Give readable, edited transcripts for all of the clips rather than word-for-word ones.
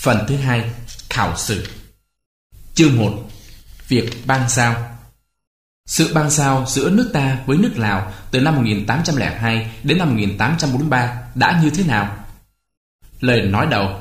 Phần thứ 2. Khảo sử. Chương 1. Việc ban giao. Sự ban giao giữa nước ta với nước Lào từ năm 1802 đến năm 1843 đã như thế nào? Lời nói đầu.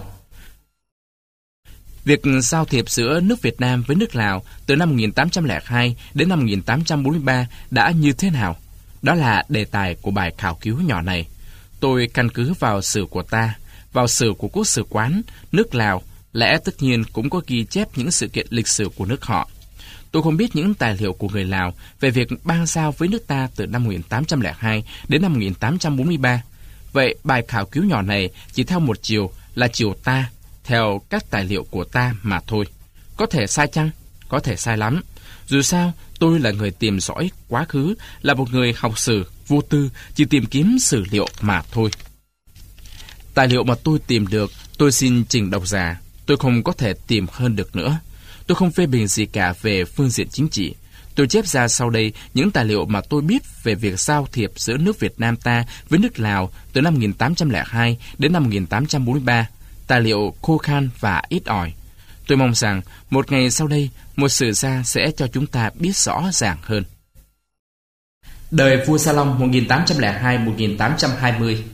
Việc giao thiệp giữa nước Việt Nam với nước Lào từ năm 1802 đến năm 1843 đã như thế nào? Đó là đề tài của bài khảo cứu nhỏ này. Tôi căn cứ vào sử của ta, vào sử của quốc sử quán, nước Lào, lẽ tất nhiên cũng có ghi chép những sự kiện lịch sử của nước họ. Tôi không biết những tài liệu của người Lào về việc ban giao với nước ta từ năm 1802 đến năm 1843. Vậy bài khảo cứu nhỏ này chỉ theo một chiều là chiều ta, theo các tài liệu của ta mà thôi. Có thể sai chăng? Có thể sai lắm. Dù sao, tôi là người tìm dõi quá khứ, là một người học sử, vô tư, chỉ tìm kiếm sử liệu mà thôi. Tài liệu mà tôi tìm được, tôi xin trình độc giả. Tôi không có thể tìm hơn được nữa. Tôi không phê bình gì cả về phương diện chính trị. Tôi chép ra sau đây những tài liệu mà tôi biết về việc giao thiệp giữa nước Việt Nam ta với nước Lào từ năm 1802 đến năm 1843. Tài liệu khô khan và ít ỏi. Tôi mong rằng một ngày sau đây, một sử gia sẽ cho chúng ta biết rõ ràng hơn. Đời vua Gia Long 1802-1820.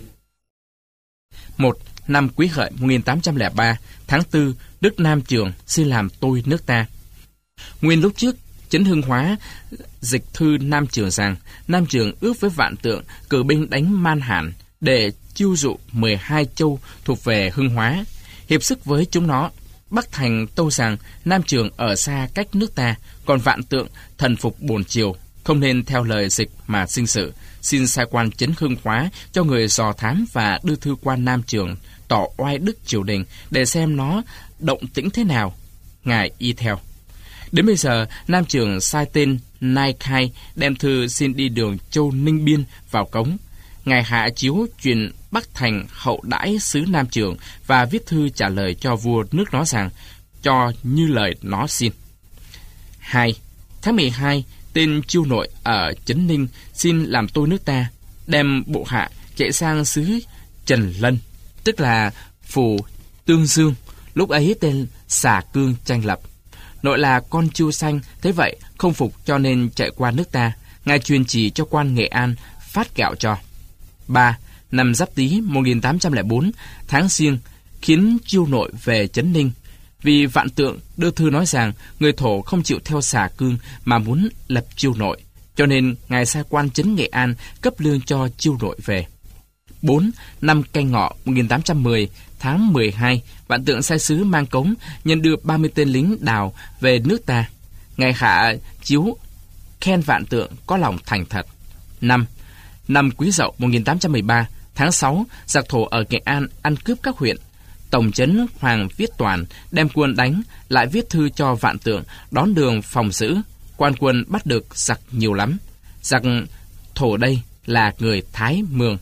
1. Năm Quý Hợi 1803, tháng 4, Đức Nam Trường xin làm tôi nước ta. Nguyên lúc trước, Chấn Hưng Hóa dịch thư Nam Trường rằng Nam Trường ước với Vạn Tượng cử binh đánh Man Hàn để chiêu dụ 12 châu thuộc về Hưng Hóa, hiệp sức với chúng nó. Bắc Thành tâu rằng Nam Trường ở xa cách nước ta, còn Vạn Tượng thần phục bổn triều, không nên theo lời dịch mà sinh sự. Xin sai quan Chấn Hưng Hóa cho người dò thám và đưa thư quan Nam Trường tỏ oai đức triều đình để xem nó động tĩnh thế nào. Ngài y theo. Đến bây giờ, Nam Trường sai tên Nai Khai đem thư xin đi đường châu Ninh Biên vào cống. Ngài hạ chiếu truyền Bắc Thành hậu đãi sứ Nam Trường và viết thư trả lời cho vua nước nó rằng cho như lời nó xin. 2. Tháng 12, tên Chiêu Nội ở Trấn Ninh xin làm tôi nước ta, đem bộ hạ chạy sang xứ Trần Lân, tức là phủ Tương Dương, lúc ấy tên Xà Cương tranh lập. Nội là con Chiêu Xanh, thế vậy không phục cho nên chạy qua nước ta. Ngài truyền chỉ cho quan Nghệ An phát gạo cho. 3. Năm Giáp Tý 1804, tháng Giêng, khiến Chiêu Nội về Trấn Ninh. Vì Vạn Tượng đưa thư nói rằng người thổ không chịu theo Xà Cương mà muốn lập Chiêu Nội, cho nên ngài sai quan trấn Nghệ An cấp lương cho Chiêu Nội về. 4. Năm Canh Ngọ 1810, tháng 12, Vạn Tượng sai sứ mang cống nhân đưa 30 tên lính Đào về nước ta. Ngài hạ chiếu khen Vạn Tượng có lòng thành thật. 5. Năm Quý Dậu 1813, tháng 6, giặc thổ ở Nghệ An ăn cướp các huyện. Tổng trấn Hoàng Viết Toàn đem quân đánh, lại viết thư cho Vạn Tượng đón đường phòng giữ. Quan quân bắt được giặc nhiều lắm. Giặc thổ đây là người Thái Mường.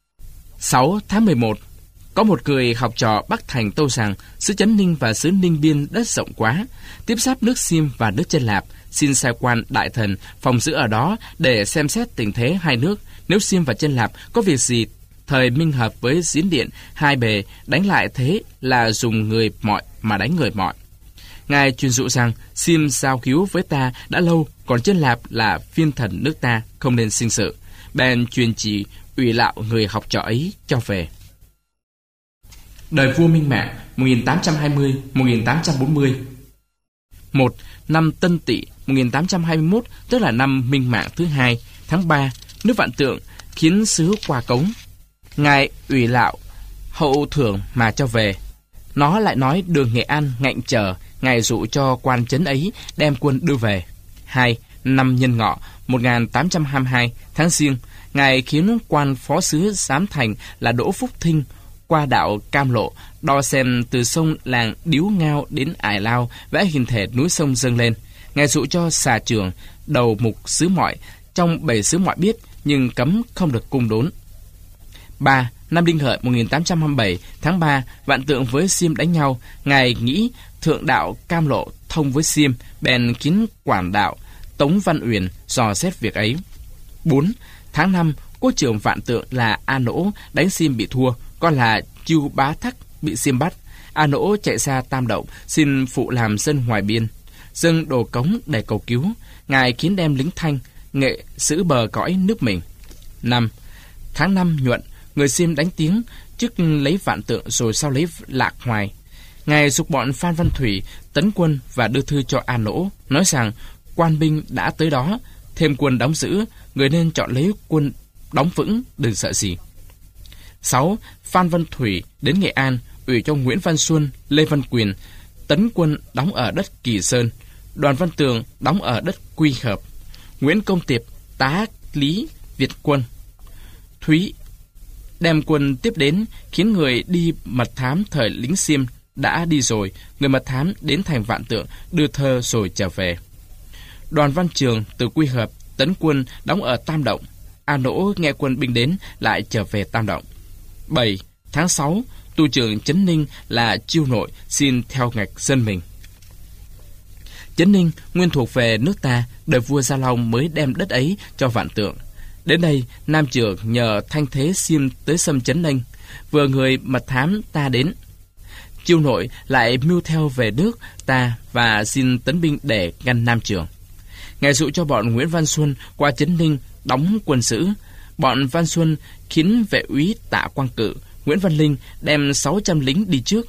6 tháng 11, có một người học trò Bắc Thành tâu rằng xứ Trấn Ninh và xứ Ninh Biên đất rộng quá, tiếp giáp nước Xiêm và nước Chân Lạp, xin sai quan đại thần phòng giữ ở đó để xem xét tình thế hai nước. Nếu Xiêm và Chân Lạp có việc gì thời minh hợp với Diễn Điện, hai bề đánh lại, thế là dùng người mọi mà đánh người mọi. Ngài truyền dụ rằng Xiêm giao cứu với ta đã lâu, còn Chân Lạp là phiên thần nước ta, không nên sinh sự. Bèn truyền chỉ ủy lạo người học trò ấy cho về. Đời vua Minh Mạng 1820-1840. 1. Năm Tân Tỵ 1821, tức là năm Minh Mạng thứ 2, tháng 3, nước Vạn Tượng khiến sứ qua cống. Ngài ủy lạo hậu thưởng mà cho về. Nó lại nói đường Nghệ An ngạnh chờ, ngài dụ cho quan trấn ấy đem quân đưa về. 2. Năm Nhân Ngọ 1822, tháng Giêng, ngài khiến quan phó sứ Giám Thành là Đỗ Phúc Thinh qua đạo Cam Lộ đo xem từ sông làng Điếu Ngao đến Ải Lao, vẽ hình thể núi sông dâng lên. Ngài dụ cho Xà Trường đầu mục xứ mọi trong 7 xứ mọi biết, nhưng cấm không được cung đốn. 3. Năm Đinh Hợi 1827, tháng 3, Vạn Tượng với Xiêm đánh nhau. Ngài nghĩ thượng đạo Cam Lộ thông với Xiêm, bèn kiến quản đạo Tống Văn Uyển dò xét việc ấy. 4. Tháng 5, quốc trưởng Vạn Tượng là A Nỗ đánh Xiêm bị thua, con là Chiêu Bá Thắc bị Xiêm bắt. A Nỗ chạy xa Tam Động, xin phụ làm dân ngoài biên, dâng đồ cống để cầu cứu. Ngài kiến đem lính Thanh, Nghệ giữ bờ cõi nước mình. 5. Tháng 5 Nhuận, người Xiêm đánh tiếng, trước lấy Vạn Tượng rồi sau lấy Lạc Hoài. Ngài giục bọn Phan Văn Thủy tấn quân và đưa thư cho A Nỗ, nói rằng quan binh đã tới đó, thêm quân đóng giữ, người nên chọn lấy quân đóng vững, đừng sợ gì. 6. Phan Văn Thủy đến Nghệ An, ủy cho Nguyễn Văn Xuân, Lê Văn Quyền tấn quân đóng ở đất Kỳ Sơn, Đoàn Văn Tường đóng ở đất Quy Hợp, Nguyễn Công Tiệp tá lý Việt quân. Thúy đem quân tiếp đến, khiến người đi mật thám thời lính Xiêm đã đi rồi, người mật thám đến thành Vạn Tượng đưa thơ rồi trở về. Đoàn Văn Trường từ Quy Hợp tấn quân đóng ở Tam Động. A Nỗ nghe quân binh đến lại trở về Tam Động. 7. Tháng 6, tu trưởng Trấn Ninh là Chiêu Nội xin theo ngạch dân mình. Trấn Ninh nguyên thuộc về nước ta, đời vua Gia Long mới đem đất ấy cho Vạn Tượng. Đến đây, Nam Trưởng nhờ Thanh Thế Xiêm tới xâm Trấn Ninh, vừa người mật thám ta đến. Chiêu Nội lại mưu theo về nước ta và xin tấn binh để ngăn Nam Trưởng. Ngài dụ cho bọn Nguyễn Văn Xuân qua Trấn Ninh đóng quân giữ. Bọn Văn Xuân khiến vệ úy Tạ Quang Cự, Nguyễn Văn Linh đem 600 lính đi trước.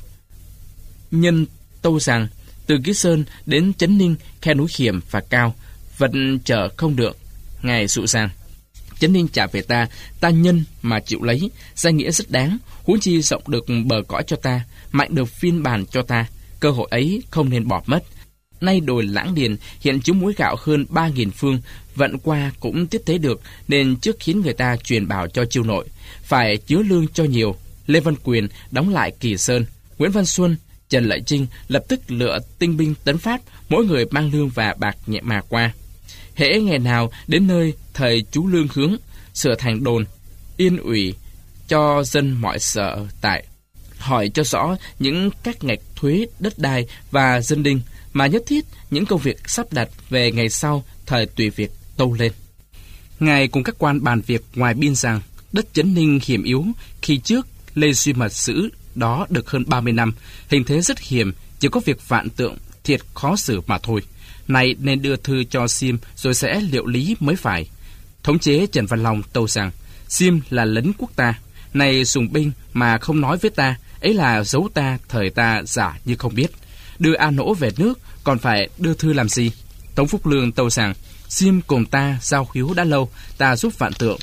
Nhân tâu rằng từ Ký Sơn đến Trấn Ninh khe núi hiểm và cao, vật chở không được. Ngài dụ rằng Trấn Ninh trả về ta, ta nhân mà chịu lấy, danh nghĩa rất đáng, huống chi rộng được bờ cõi cho ta, mạnh được phiên bản cho ta, cơ hội ấy không nên bỏ mất. Nay đồi Lãng Điền hiện chứa muối gạo hơn 3.000 phương, vận qua cũng tiếp tế được, nên trước khiến người ta truyền bảo cho Chiêu Nội, phải chứa lương cho nhiều. Lê Văn Quyền đóng lại Kỳ Sơn, Nguyễn Văn Xuân, Trần Lợi Trinh lập tức lựa tinh binh tấn phát, mỗi người mang lương và bạc nhẹ mà qua. Hễ ngày nào đến nơi thời chú lương hướng, sửa thành đồn, yên ủy cho dân mọi sở tại, hỏi cho rõ những các ngạch thuế đất đai và dân đinh, mà nhất thiết những công việc sắp đặt về ngày sau thời tùy việc tâu lên. Ngài cùng các quan bàn việc ngoài biên rằng đất Trấn Ninh hiểm yếu, khi trước Lê Duy Mật giữ đó được hơn 30 năm, hình thế rất hiểm, chỉ có việc Vạn Tượng thiệt khó xử mà thôi. Này nên đưa thư cho Xiêm rồi sẽ liệu lý mới phải. Thống chế Trần Văn Long tâu rằng Xiêm là lấn quốc ta, này dùng binh mà không nói với ta, ấy là giấu ta, thời ta giả như không biết. Đưa A Nỗ về nước, còn phải đưa thư làm gì? Tống Phúc Lương tâu rằng Xiêm cùng ta giao hiếu đã lâu, ta giúp Vạn Tượng,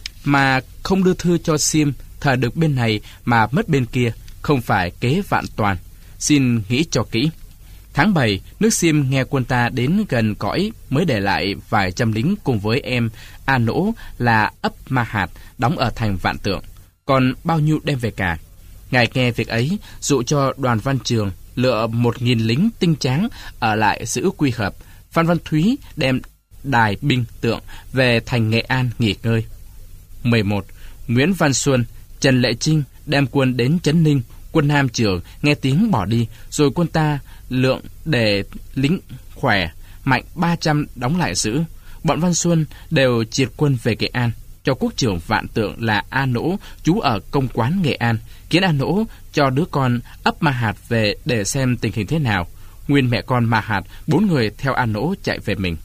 mà không đưa thư cho Xiêm, thời được bên này mà mất bên kia, không phải kế vạn toàn. Xin nghĩ cho kỹ. Tháng 7, nước Xiêm nghe quân ta đến gần cõi mới để lại vài trăm lính cùng với em A Nỗ là ấp Ma Hạt đóng ở thành Vạn Tượng, còn bao nhiêu đem về cả. Ngài nghe việc ấy, dụ cho Đoàn Văn Trường lựa 1.000 lính tinh tráng ở lại giữ Quy Hợp. Phan Văn Thúy đem đài binh tượng về thành Nghệ An nghỉ ngơi. 11. Nguyễn Văn Xuân, Trần Lệ Trinh đem quân đến Trấn Ninh. Quân Nam Trưởng nghe tiếng bỏ đi, rồi quân ta lượng để lính khỏe mạnh 300 đóng lại giữ. Bọn Văn Xuân đều triệt quân về Nghệ An, cho quốc trưởng Vạn Tượng là A Nỗ trú ở công quán Nghệ An, khiến A Nỗ cho đứa con ấp Ma Hạt về để xem tình hình thế nào. Nguyên mẹ con Ma Hạt 4 người theo A Nỗ chạy về mình.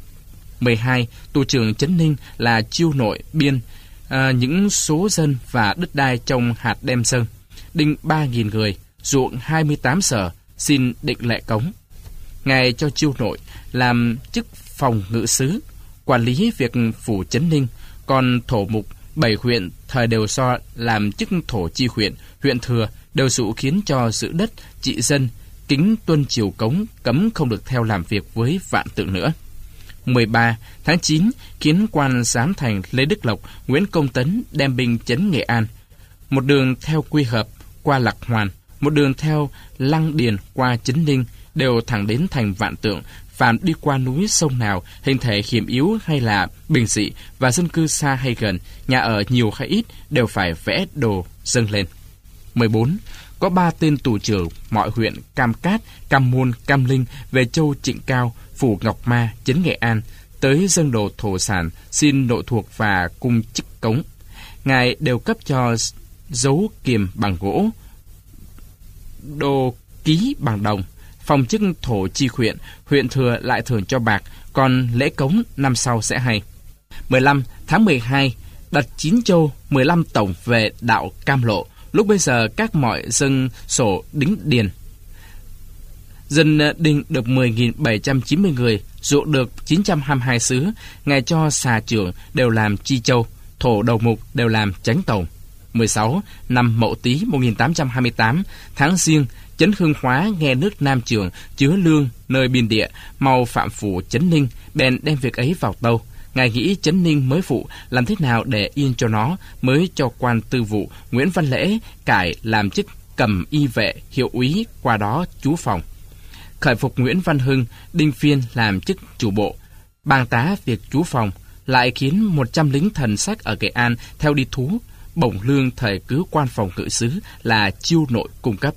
12. Tu trưởng Trấn Ninh là Chiêu Nội biên những số dân và đất đai trong hạt đem dâng, đinh 3.000 người, ruộng 28 sở, xin định lệ cống. Ngài cho Chiêu Nội làm chức phòng ngự sứ, quản lý việc phủ Trấn Ninh, còn thổ mục 7 huyện thời đều do làm chức thổ chi huyện, huyện thừa đều dụ khiến cho giữ đất, trị dân, kính tuân triều cống, cấm không được theo làm việc với Vạn Tượng nữa. 13. Tháng 9, khiến quan giám thành Lê Đức Lộc, Nguyễn Công Tấn đem binh trấn Nghệ An. Một đường theo Quy Hợp qua Lạc Hoàn, một đường theo Lăng Điền qua Trấn Ninh, đều thẳng đến thành Vạn Tượng. Phàm đi qua núi sông nào, hình thể hiểm yếu hay là bình dị, và dân cư xa hay gần, nhà ở nhiều hay ít, đều phải vẽ đồ dâng lên. 14. Có 3 tên tù trưởng mọi huyện Cam Cát, Cam Môn, Cam Linh về châu Trịnh Cao, phủ Ngọc Ma, trấn Nghệ An, tới dâng đồ thổ sản, xin nội thuộc và cung chức cống. Ngài đều cấp cho dấu kiềm bằng gỗ, đô ký bằng đồng. Phong chức thổ chi huyện thừa lại thường cho bạc, còn lễ cống năm sau sẽ hay. 15 tháng 12, đặt 9 châu 15 tổng về đạo Cam Lộ. Lúc bây giờ các mọi dân sổ đính điền. Dân đinh được 10.790 người, ruộng được 922 xứ, ngày cho xà trưởng đều làm chi châu, thổ đầu mục đều làm chánh tổng. 16 năm Mậu Tý 1828, tháng Giêng, Chấn Hưng Hóa nghe nước Nam Trường chứa lương nơi biên địa, mau phạm phủ Chấn Ninh, bèn đem việc ấy vào tâu. Ngài nghĩ Chấn Ninh mới phụ, làm thế nào để yên cho nó, mới cho quan tư vụ Nguyễn Văn Lễ cải làm chức cầm y vệ hiệu úy, qua đó chú phòng. Khởi phục Nguyễn Văn Hưng, Đinh Phiên làm chức chủ bộ, bang tá việc chú phòng, lại khiến 100 lính thần sách ở Nghệ An theo đi thú, bổng lương thời cứ quan phòng ngự sứ là chiêu nội cung cấp.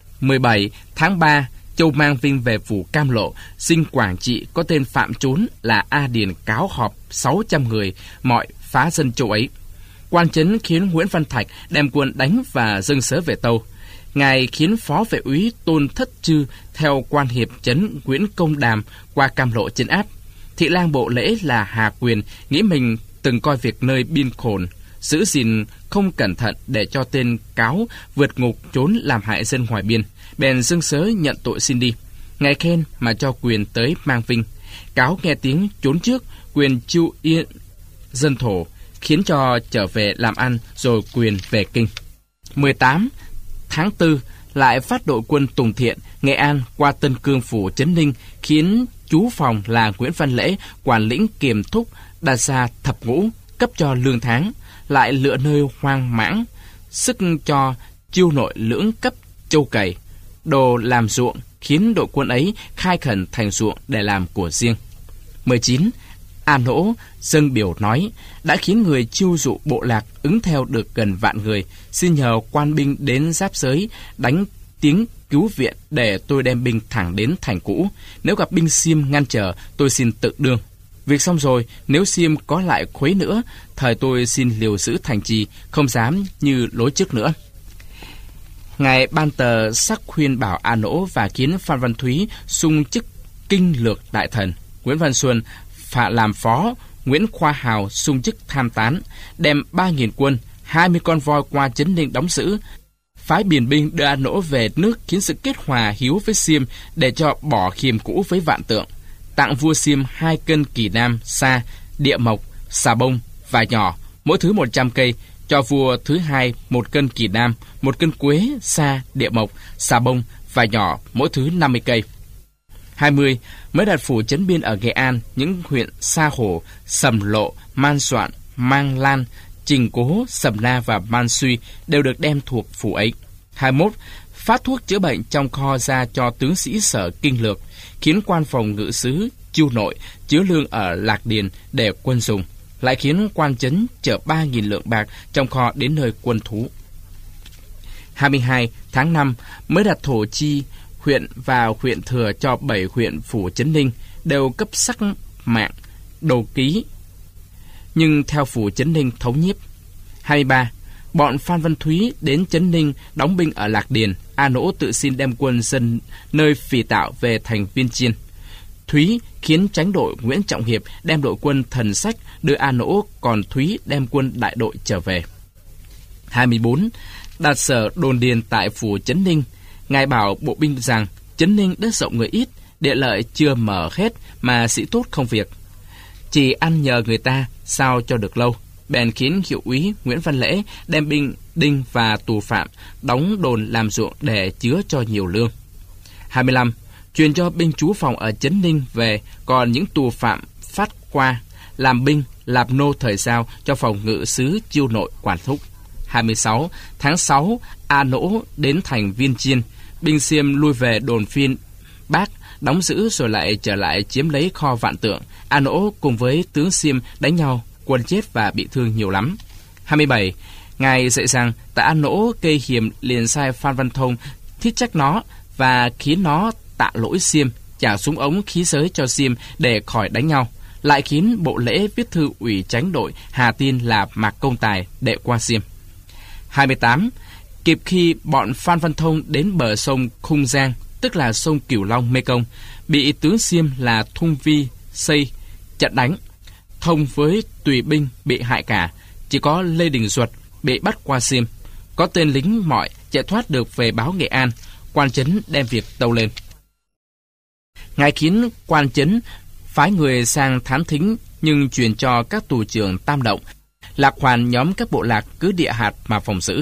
17 tháng 3, Châu mang Vinh về phủ Cam Lộ, sinh Quảng Trị có tên Phạm Trốn là A Điền cáo họp 600 người, mọi phá dân châu ấy. Quan chấn khiến Nguyễn Văn Thạch đem quân đánh và dâng sớ về tâu. Ngài khiến phó vệ úy Tôn Thất Chư theo quan hiệp chấn Nguyễn Công Đàm qua Cam Lộ trấn áp. Thị lang bộ lễ là Hà Quyền nghĩ mình từng coi việc nơi biên khổn, giữ gìn không cẩn thận để cho tên cáo vượt ngục trốn làm hại dân ngoài biên, bèn dâng sớ nhận tội xin đi. Ngài khen mà cho Quyền tới mang Vinh. Cáo nghe tiếng trốn trước, Quyền chiêu yên dân thổ, khiến cho trở về làm ăn, rồi Quyền về kinh. 18 tháng 4, lại phát đội quân Tùng Thiện, Nghệ An qua Tân Cương phủ Chấn Ninh, khiến chú phòng là Nguyễn Văn Lễ quản lĩnh kiềm thúc, đặt ra thập ngũ, cấp cho lương tháng, lại lựa nơi hoang mãng, sức cho chiêu nội lưỡng cấp châu cày, đồ làm ruộng, khiến đội quân ấy khai khẩn thành ruộng để làm của riêng. 19 A Nỗ dâng biểu nói, đã khiến người chiêu dụ bộ lạc ứng theo được gần vạn người, xin nhờ quan binh đến giáp giới đánh tiếng cứu viện để tôi đem binh thẳng đến thành cũ. Nếu gặp binh Xiêm ngăn trở, tôi xin tự đương. Việc xong rồi, nếu Xiêm có lại khuấy nữa, thời tôi xin liều giữ thành trì, không dám như lối trước nữa. Ngài ban tờ sắc khuyên bảo A Nỗ và khiến Phan Văn Thúy xung chức kinh lược đại thần, Nguyễn Văn Xuân làm phó, Nguyễn Khoa Hào xung chức tham tán, đem 3.000 quân, 20 con voi qua Chấn Ninh đóng giữ, phái biền binh đưa A Nỗ về nước, khiến sự kết hòa hiếu với Xiêm để cho bỏ khiêm cũ với Vạn Tượng. Tặng vua Xiêm 2 cân kỳ nam, sa, địa mộc, xà bông, vải nhỏ, mỗi thứ 100 cây, cho vua thứ hai 1 cân kỳ nam, 1 cân quế, sa, địa mộc, xà bông, vải nhỏ, mỗi thứ 50 cây. 20. Mới đặt phủ trấn biên ở Nghệ An, những huyện Sa Hổ, Sầm Lộ, Man Soạn, Mang Lan, Trình Cố, Sầm Na và Man Suy đều được đem thuộc phủ ấy. 21. Phát thuốc chữa bệnh trong kho ra cho tướng sĩ sở kinh lược, khiến quan phòng ngự sứ chiêu nội chứa lương ở Lạc Điền để quân dùng, lại khiến quan trấn chở 3.000 lượng bạc trong kho đến nơi quân thú. 22 tháng 5 mới đặt thổ chi huyện và huyện thừa cho 7 huyện phủ Chấn Ninh đều cấp sắc mạng đầu ký, nhưng theo phủ Chấn Ninh thống nhiếp. 23. Bọn Phan Văn Thúy đến Chấn Ninh đóng binh ở Lạc Điền. A Nỗ tự xin đem quân dân nơi Phì Tạo về thành Viên Chiên. Thúy khiến chánh đội Nguyễn Trọng Hiệp đem đội quân thần sách đưa A Nỗ, còn Thúy đem quân đại đội trở về. 24. Đặt sở đồn điền tại phủ Chấn Ninh. Ngài bảo bộ binh rằng Chấn Ninh đất rộng người ít, địa lợi chưa mở hết mà sĩ tốt không việc, chỉ ăn nhờ người ta sao cho được lâu. Bèn khiến hiệu úy Nguyễn Văn Lễ đem binh đinh và tù phạm đóng đồn làm ruộng để chứa cho nhiều lương. 25. Truyền cho binh trú phòng ở Chấn Ninh về, còn những tù phạm phát qua làm binh làm nô thời giao cho phòng ngự sứ chiêu nội quản thúc. 26 tháng 6 A Nỗ đến thành Viên Chiên, binh Xiêm lui về đồn Phiên Bác đóng giữ, rồi lại trở lại chiếm lấy kho Vạn Tượng. A Nỗ cùng với tướng Xiêm đánh nhau, quân chết và bị thương nhiều lắm. 27. Ngài dạy rằng tại A Nỗ gây hiểm, liền sai Phan Văn Thông thiết trách nó và khiến nó tạ lỗi Xiêm, trả súng ống khí giới cho Xiêm để khỏi đánh nhau. Lại khiến bộ lễ viết thư ủy chánh đội Hà Tiên là Mạc Công Tài đệ qua Xiêm. 28. Kịp khi bọn Phan Văn Thông đến bờ sông Khung Giang, tức là sông Cửu Long Mekong, bị tướng Xiêm là Thung Vi Xây chặn đánh. Thông với tùy binh bị hại cả, chỉ có Lê Đình Duật bị bắt qua Xiêm. Có tên lính Mọi chạy thoát được về báo Nghệ An, quan trấn đem việc tâu lên. Ngài khiến quan trấn phái người sang thám thính, nhưng truyền cho các tù trưởng Tam Động, Lạc Hoàn nhóm các bộ lạc cứ địa hạt mà phòng giữ.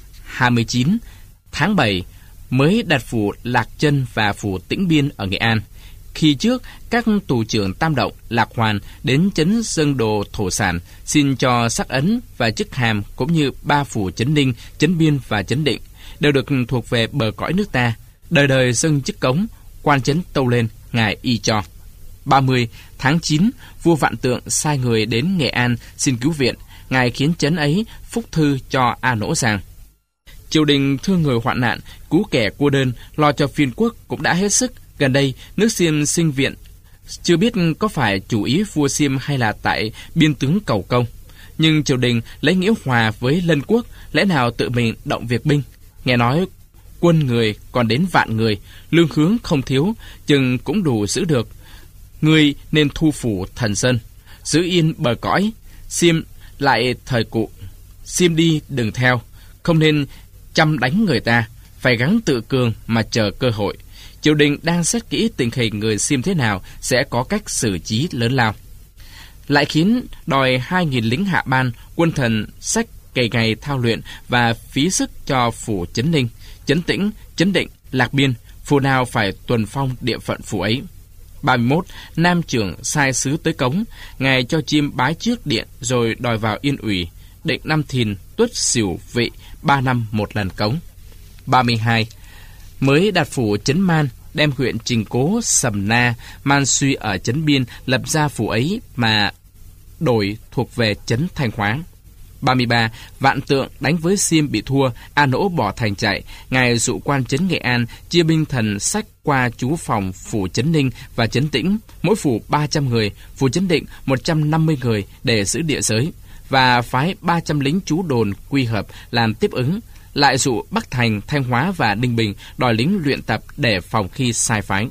29 tháng 7 mới đặt phủ Lạc Chân và phủ Tĩnh Biên ở Nghệ An. Khi trước, các tù trưởng Tam Động, Lạc Hoàn đến trấn dâng đồ thổ sản, xin cho sắc ấn và chức hàm, cũng như 3 phủ Trấn Ninh, Trấn Biên và Trấn Định đều được thuộc về bờ cõi nước ta. Đời đời dâng chức cống, quan trấn tâu lên, ngài y cho. 30 tháng 9, vua Vạn Tượng sai người đến Nghệ An xin cứu viện. Ngài khiến trấn ấy phúc thư cho A Nỗ rằng: triều đình thương người hoạn nạn, cứu kẻ cô đơn, lo cho phiên quốc cũng đã hết sức. Gần đây, nước Xiêm sinh viện, chưa biết có phải chủ ý vua Xiêm hay là tại biên tướng cầu công. Nhưng triều đình lấy nghĩa hòa với Lân quốc, lẽ nào tự mình động việc binh? Nghe nói quân người còn đến vạn người, lương khướng không thiếu, chừng cũng đủ giữ được. Ngươi nên thu phủ Thần Sơn, giữ yên bờ cõi. Xiêm lại thời cụ, Xiêm đi đừng theo, không nên chăm đánh người ta, phải gắng tự cường mà chờ cơ hội. Triều đình đang xét kỹ tình hình người Xiêm thế nào, sẽ có cách xử trí lớn lao. Lại khiến đòi 2.000 lính hạ ban, quân thần sách cày ngày thao luyện và phí sức cho phủ Trấn Ninh, Trấn Tĩnh, Trấn Định, Lạc Biên, phủ nào phải tuần phong địa phận phủ ấy. 31 Nam trưởng sai sứ tới cống, ngài cho chim bái trước điện rồi đòi vào Yên Ủy, định năm Thìn, Tuất, Sửu, Vị 3 năm một lần cống. 32 mới đặt phủ Trấn Man, đem huyện Trình Cố, Sầm Na, Man Suy ở Trấn Biên lập ra phủ ấy mà đổi thuộc về Trấn Thanh Hóa. 33 Vạn Tượng đánh với Xiêm bị thua, A Nỗ bỏ thành chạy. Ngài dụ quan trấn Nghệ An chia binh thần sách qua trú phòng phủ Trấn Ninh và Trấn Tĩnh, mỗi phủ 300 người, phủ Trấn Định 150 người để giữ địa giới, và phái 300 lính trú đồn quy hợp làm tiếp ứng. Lại dụ Bắc Thành, Thanh Hóa và Ninh Bình đòi lính luyện tập để phòng khi sai phái.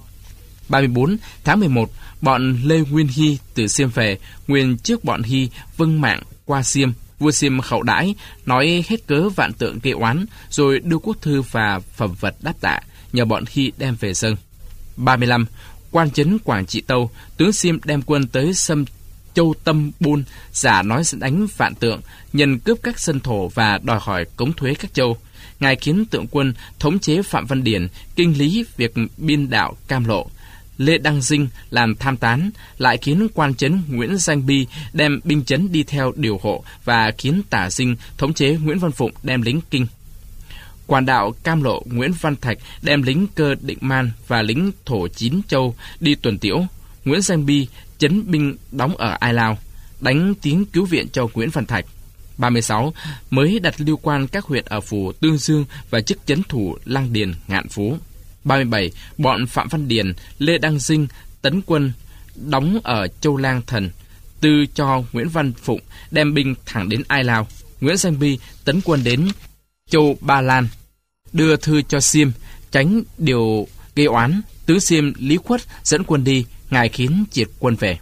34 tháng 11 bọn Lê Nguyên Hy từ Xiêm về, nguyên trước bọn Hy vâng mạng qua Xiêm. Vua Xiêm khẩu đãi, nói hết cớ Vạn Tượng gây oán, rồi đưa quốc thư và phẩm vật đáp tạ, nhờ bọn Hy đem về dâng. 35 quan trấn Quảng Trị Tâu, tướng Xiêm đem quân tới xâm Châu Tâm Bôn, giả nói sẽ đánh Vạn Tượng, nhân cướp các sân thổ và đòi hỏi cống thuế các châu. Ngài khiến Tượng quân thống chế Phạm Văn Điển, kinh lý việc biên đạo Cam Lộ. Lê Đăng Dinh làm tham tán, lại khiến quan trấn Nguyễn Danh Bi đem binh trấn đi theo điều hộ, và khiến Tả Dinh thống chế Nguyễn Văn Phụng đem lính kinh. Quan đạo Cam Lộ Nguyễn Văn Thạch đem lính Cơ Định Man và lính thổ Chín Châu đi tuần tiễu. Nguyễn Danh Bi chấn binh đóng ở Ai Lao, đánh tiếng cứu viện cho Nguyễn Văn Thạch. 36 mới đặt lưu quan các huyện ở phủ Tương Dương và chức chấn thủ Lăng Điền, Ngạn Phú. 37 bọn Phạm Văn Điền, Lê Đăng Dinh tấn quân đóng ở Châu Lang Thần, tư cho Nguyễn Văn Phụng đem binh thẳng đến Ai Lao. Nguyễn Danh Bi tấn quân đến Châu Ba Lan, đưa thư cho Xiêm tránh điều gây oán. Tướng Xiêm Lý Khuất dẫn quân đi, ngài khiến triệt quân về.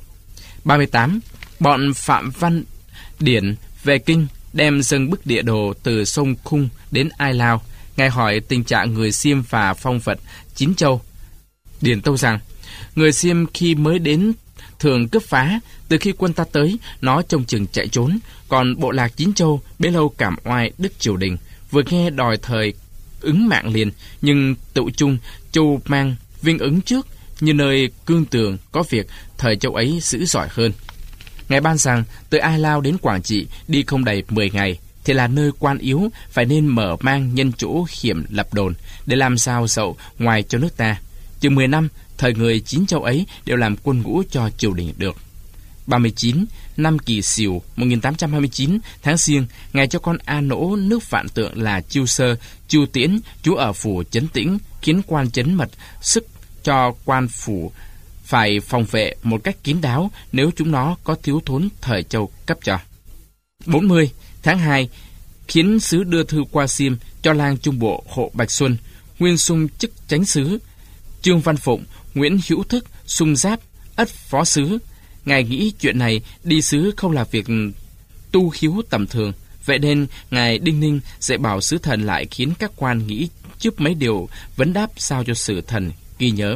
38 bọn Phạm Văn Điển về kinh, đem dâng bức địa đồ từ sông Khung đến Ai Lao. Ngài hỏi tình trạng người Xiêm và phong vật Chín Châu. Điển tâu rằng, người Xiêm khi mới đến thường cướp phá, từ khi quân ta tới, nó trông chừng chạy trốn. Còn bộ lạc Chín Châu bấy lâu cảm oai đức triều đình, vừa nghe đòi thời ứng mạng liền, nhưng tự chung Châu mang Vinh ứng trước, như nơi cương tường có việc, thời Châu ấy dữ giỏi hơn. Ngài ban rằng từ Ai Lao đến Quảng Trị đi không đầy 10 ngày, thì là nơi quan yếu, phải nên mở mang nhân chỗ hiểm lập đồn, để làm sao dậu ngoài cho nước ta. Chừng 10 năm, thời người Chín Châu ấy đều làm quân ngũ cho triều đình được. 39 năm Kỷ Sửu 1829 tháng Giêng, ngài cho con A Nỗ nước Vạn Tượng là Chiêu Sơ, Chiêu Tiễn trú ở phủ Trấn Tĩnh, khiến quan trấn mật sức cho quan phủ phải phòng vệ một cách kín đáo nếu chúng nó có thiếu thốn thời Châu cấp cho. 40 tháng 2 khiến sứ đưa thư qua Xiêm cho lang Trung Bộ Hộ Bạch Xuân, nguyên sung chức chánh sứ. Trương Văn Phụng, Nguyễn Hữu Thức sung giáp, ất phó sứ. Ngài nghĩ chuyện này đi sứ không là việc tu hiếu tầm thường, vậy nên ngài Đinh Ninh dạy bảo sứ thần lại khiến các quan nghĩ trước mấy điều vấn đáp sao cho sử thần ghi nhớ.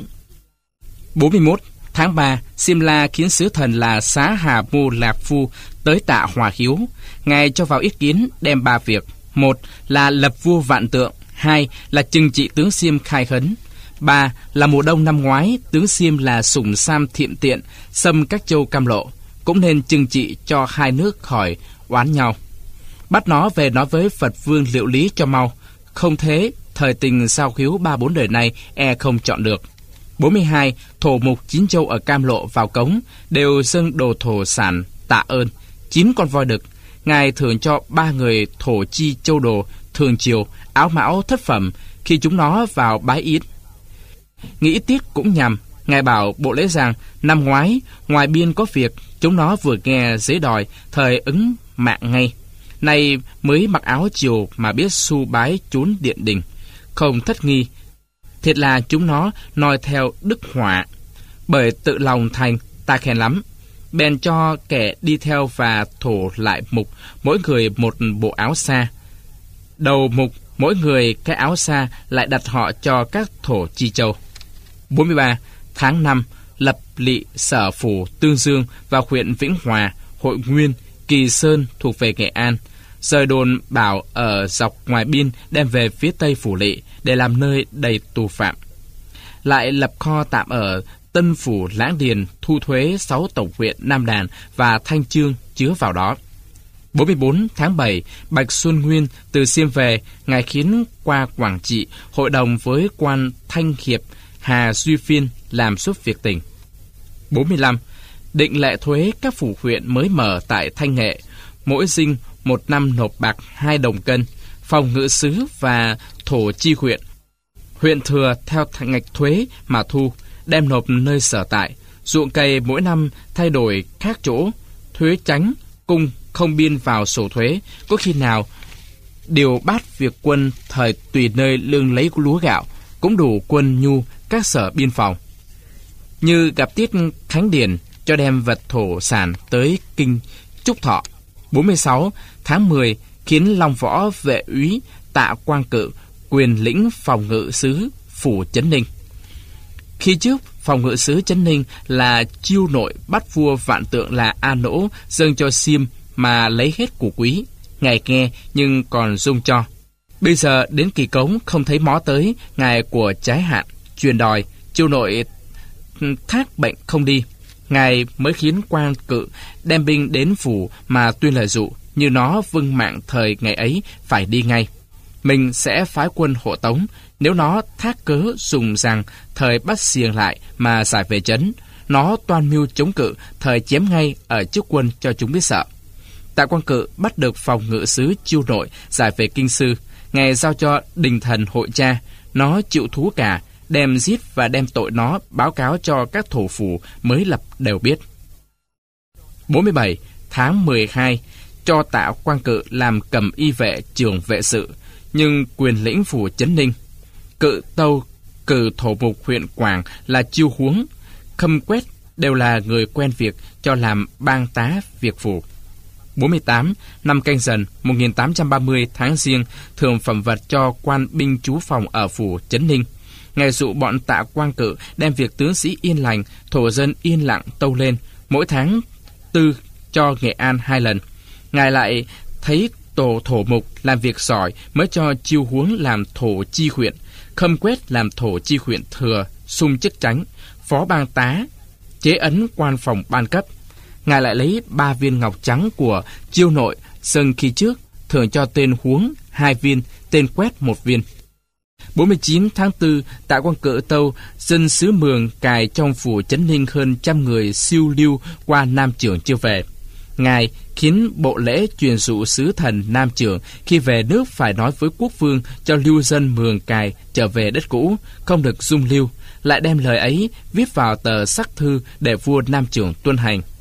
41 tháng 3, Simla khiến sứ thần là Xá Hà Mu Lạc Phu tới tạ hòa hiếu. Ngài cho vào ý kiến đem 3 việc: 1 là lập vua Vạn Tượng, 2 là trừng trị tướng Xiêm Khai Khấn, 3 là mùa đông năm ngoái tướng Xiêm là Sùng Sam Thiện Tiện xâm các châu Cam Lộ, cũng nên trừng trị cho hai nước khỏi oán nhau. Bắt nó về nói với Phật Vương liệu lý cho mau, không thế thời tình sao khiếu 3-4 đời nay không chọn được. 42 thổ mục 9 châu ở Cam Lộ vào cống đều dâng đồ thổ sản tạ ơn. 9 con voi đực, ngài thưởng cho 3 người thổ chi châu đồ thường chiều, áo mão thất phẩm khi chúng nó vào bái yết. Nghĩ tiết cũng nhằm, ngài bảo bộ lễ rằng năm ngoái ngoài biên có việc, chúng nó vừa nghe giấy đòi, thời ứng mạng ngay. Nay mới mặc áo chiều mà biết su bái trốn điện đình, không thất nghi. Thiệt là chúng nó noi theo đức họa, bởi tự lòng thành ta khen lắm. Bèn cho kẻ đi theo và thổ lại mục, mỗi người một bộ áo xa. Đầu mục mỗi người cái áo xa lại đặt họ cho các thổ chi châu. 43 tháng 5, lập lỵ sở phủ Tương Dương vào huyện Vĩnh Hòa, Hội Nguyên, Kỳ Sơn thuộc về Nghệ An. Rời đồn bảo ở dọc ngoài biên đem về phía tây phủ lỵ để làm nơi đầy tù phạm. Lại lập kho tạm ở Tân Phủ Lãng Điền, thu thuế 6 tổng huyện Nam Đàn và Thanh Chương chứa vào đó. 44 tháng 7, Bạch Xuân Nguyên từ Xiêm về, ngài khiến qua Quảng Trị hội đồng với quan Thanh Hiệp Hà Duy Phiên làm giúp việc tỉnh. 45 định lệ thuế các phủ huyện mới mở tại Thanh Nghệ, mỗi dinh 1 năm nộp bạc 2 đồng cân. Phòng ngự sứ và thổ chi huyện thừa theo ngạch thuế mà thu, đem nộp nơi sở tại. Ruộng cày mỗi năm thay đổi khác chỗ, thuế chánh cung không biên vào sổ thuế. Có khi nào điều bát việc quân thời tùy nơi lương lấy lúa gạo, cũng đủ quân nhu các sở biên phòng. Như gặp tiết khánh điển, cho đem vật thổ sản tới kinh Trúc Thọ. 46 tháng 10, khiến Long Võ vệ úy Tạ Quang Cự quyền lĩnh phòng ngự sứ phủ Chấn Ninh. Khi trước, phòng ngự sứ Chấn Ninh là chiêu nội bắt vua Vạn Tượng là A Nỗ dâng cho Xiêm mà lấy hết của quý. Ngài nghe nhưng còn dung cho. Bây giờ đến Kỳ Cống không thấy mó tới, ngài của trái hạn truyền đòi, chiêu nội thác bệnh không đi. Ngài mới khiến Quang Cự đem binh đến phủ mà tuyên lời dụ, như nó vâng mạng thời ngày ấy phải đi ngay. Mình sẽ phái quân hộ tống, nếu nó thác cớ dùng rằng thời bắt xiềng lại mà giải về trấn, nó toan mưu chống cự, thời chém ngay ở trước quân cho chúng biết sợ. Tạ Quang Cự bắt được phòng ngự sứ chiêu nội giải về kinh sư, ngài giao cho đình thần hội tra, nó chịu thú cả, đem giết và đem tội nó báo cáo cho các thổ phủ mới lập đều biết. 47 tháng 12, cho Tạ Quang Cự làm cầm y vệ trưởng vệ sự, nhưng quyền lĩnh phủ Chấn Ninh. Cự tâu cử thổ mục huyện Quảng là Chiêu Huống, Khâm Quét đều là người quen việc, cho làm bang tá việc phủ. 48 năm Canh Dần 1830 tháng Giêng, thường phẩm vật cho quan binh trú phòng ở phủ Chấn Ninh. Ngài dụ bọn Tạ Quang Cự đem việc tướng sĩ yên lành, thổ dân yên lặng tâu lên, mỗi tháng tư cho Nghệ An 2 lần. Ngài lại thấy tổ thổ mục làm việc giỏi mới cho Chiêu Huống làm thổ chi huyện, Khâm Quét làm thổ chi huyện thừa, sung chức chánh, phó bang tá, chế ấn quan phòng ban cấp. Ngài lại lấy 3 viên ngọc trắng của chiêu nội dâng khi trước, thường cho tên Huống 2 viên, tên Quét 1 viên. 49 tháng 4, Tạ Quang Cự tâu dân xứ Mường cài trong phủ Chấn Ninh hơn 100 người siêu lưu qua Nam Trưởng chưa về. Ngài khiến bộ lễ truyền dụ sứ thần Nam Trưởng khi về nước phải nói với quốc vương cho lưu dân Mường cài trở về đất cũ, không được dung lưu, lại đem lời ấy viết vào tờ sắc thư để vua Nam Trưởng tuân hành.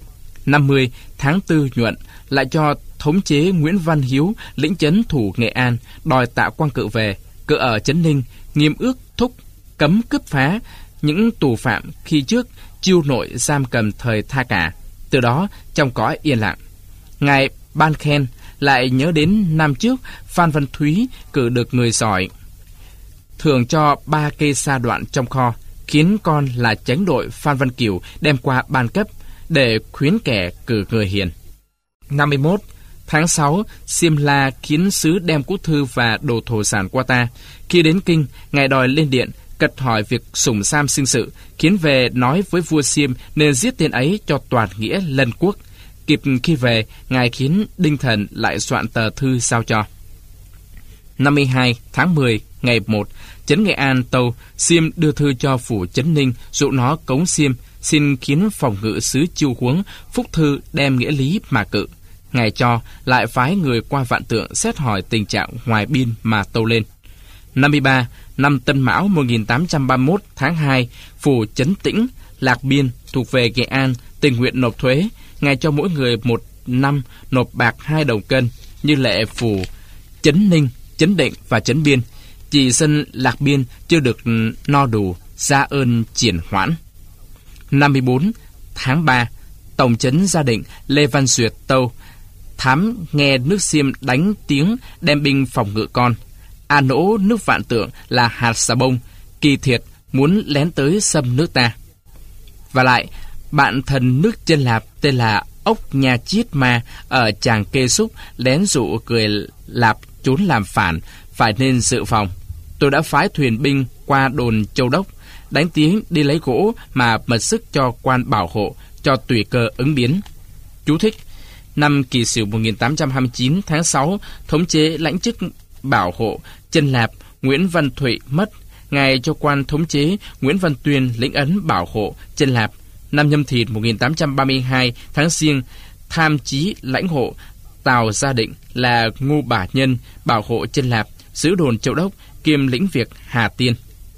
50 tháng 4 Nhuận lại cho thống chế Nguyễn Văn Hiếu lĩnh trấn thủ Nghệ An, đòi Tạ Quang Cự về, cự ở trấn Ninh, nghiêm ước thúc cấm cướp phá những tù phạm khi trước chiêu nội giam cầm thời tha cả. Từ đó trong cõi yên lặng. Ngài ban khen lại nhớ đến năm trước Phan Văn Thúy cử được người giỏi, thường cho 3 cây sa đoạn trong kho, khiến con là chánh đội Phan Văn Kiều đem qua ban cấp để khuyến kẻ cử người hiền. 51 tháng 6, Xiêm La khiến sứ đem cũ thư và đồ thổ sản qua ta. Khi đến kinh, ngài đòi lên điện, cật hỏi việc Sủng Sam sinh sự, khiến về nói với vua Xiêm nên giết tên ấy cho toàn nghĩa lân quốc. Kịp khi về, ngài khiến Đinh Thần lại soạn tờ thư sao cho. 52 tháng 10, ngày 1, trấn Nghệ An tâu, Xiêm đưa thư cho phủ trấn Ninh, dụ nó cống Xiêm, xin khiến phòng ngự sứ Chiêu Huống phúc thư đem nghĩa lý mà cự. Ngài cho, lại phái người qua Vạn Tượng xét hỏi tình trạng ngoài biên mà tâu lên. 53 năm Tân Mão 1831 tháng 2, phủ Trấn Tĩnh, Lạc Biên thuộc về Nghệ An tình nguyện nộp thuế. Ngài cho mỗi người 1 năm nộp bạc 2 đồng cân, như lệ phủ Trấn Ninh, Trấn Định và Trấn Biên. Chỉ dân Lạc Biên chưa được no đủ, ra ơn triển hoãn. 54 tháng 3, tổng trấn Gia Định Lê Văn Duyệt tâu, thám nghe nước Xiêm đánh tiếng đem binh phòng ngự con. A Nỗ nước Vạn Tượng là hạt xà bông, kỳ thiệt muốn lén tới xâm nước ta. Và lại, bạn thần nước Chân Lạp tên là Ốc Nha Chiết Ma ở Tràng Kê Xúc lén dụ người Lạp trốn làm phản, phải nên dự phòng. Tôi đã phái thuyền binh qua đồn Châu Đốc, đánh tiếng đi lấy gỗ mà mật sức cho quan bảo hộ, cho tùy cơ ứng biến. Chú thích: năm Kỷ Sửu 1829 tháng 6, thống chế lãnh chức bảo hộ Chân Lạp Nguyễn Văn Thụy mất. Ngài cho quan thống chế Nguyễn Văn Tuyên lĩnh ấn bảo hộ Chân Lạp. Năm Nhâm Thìn 1832 tháng Giêng, tham chí lãnh hộ Tào Gia Định là Ngô Bả Nhân bảo hộ Chân Lạp, giữ đồn Châu Đốc, kiêm lĩnh việc Hà Tiên.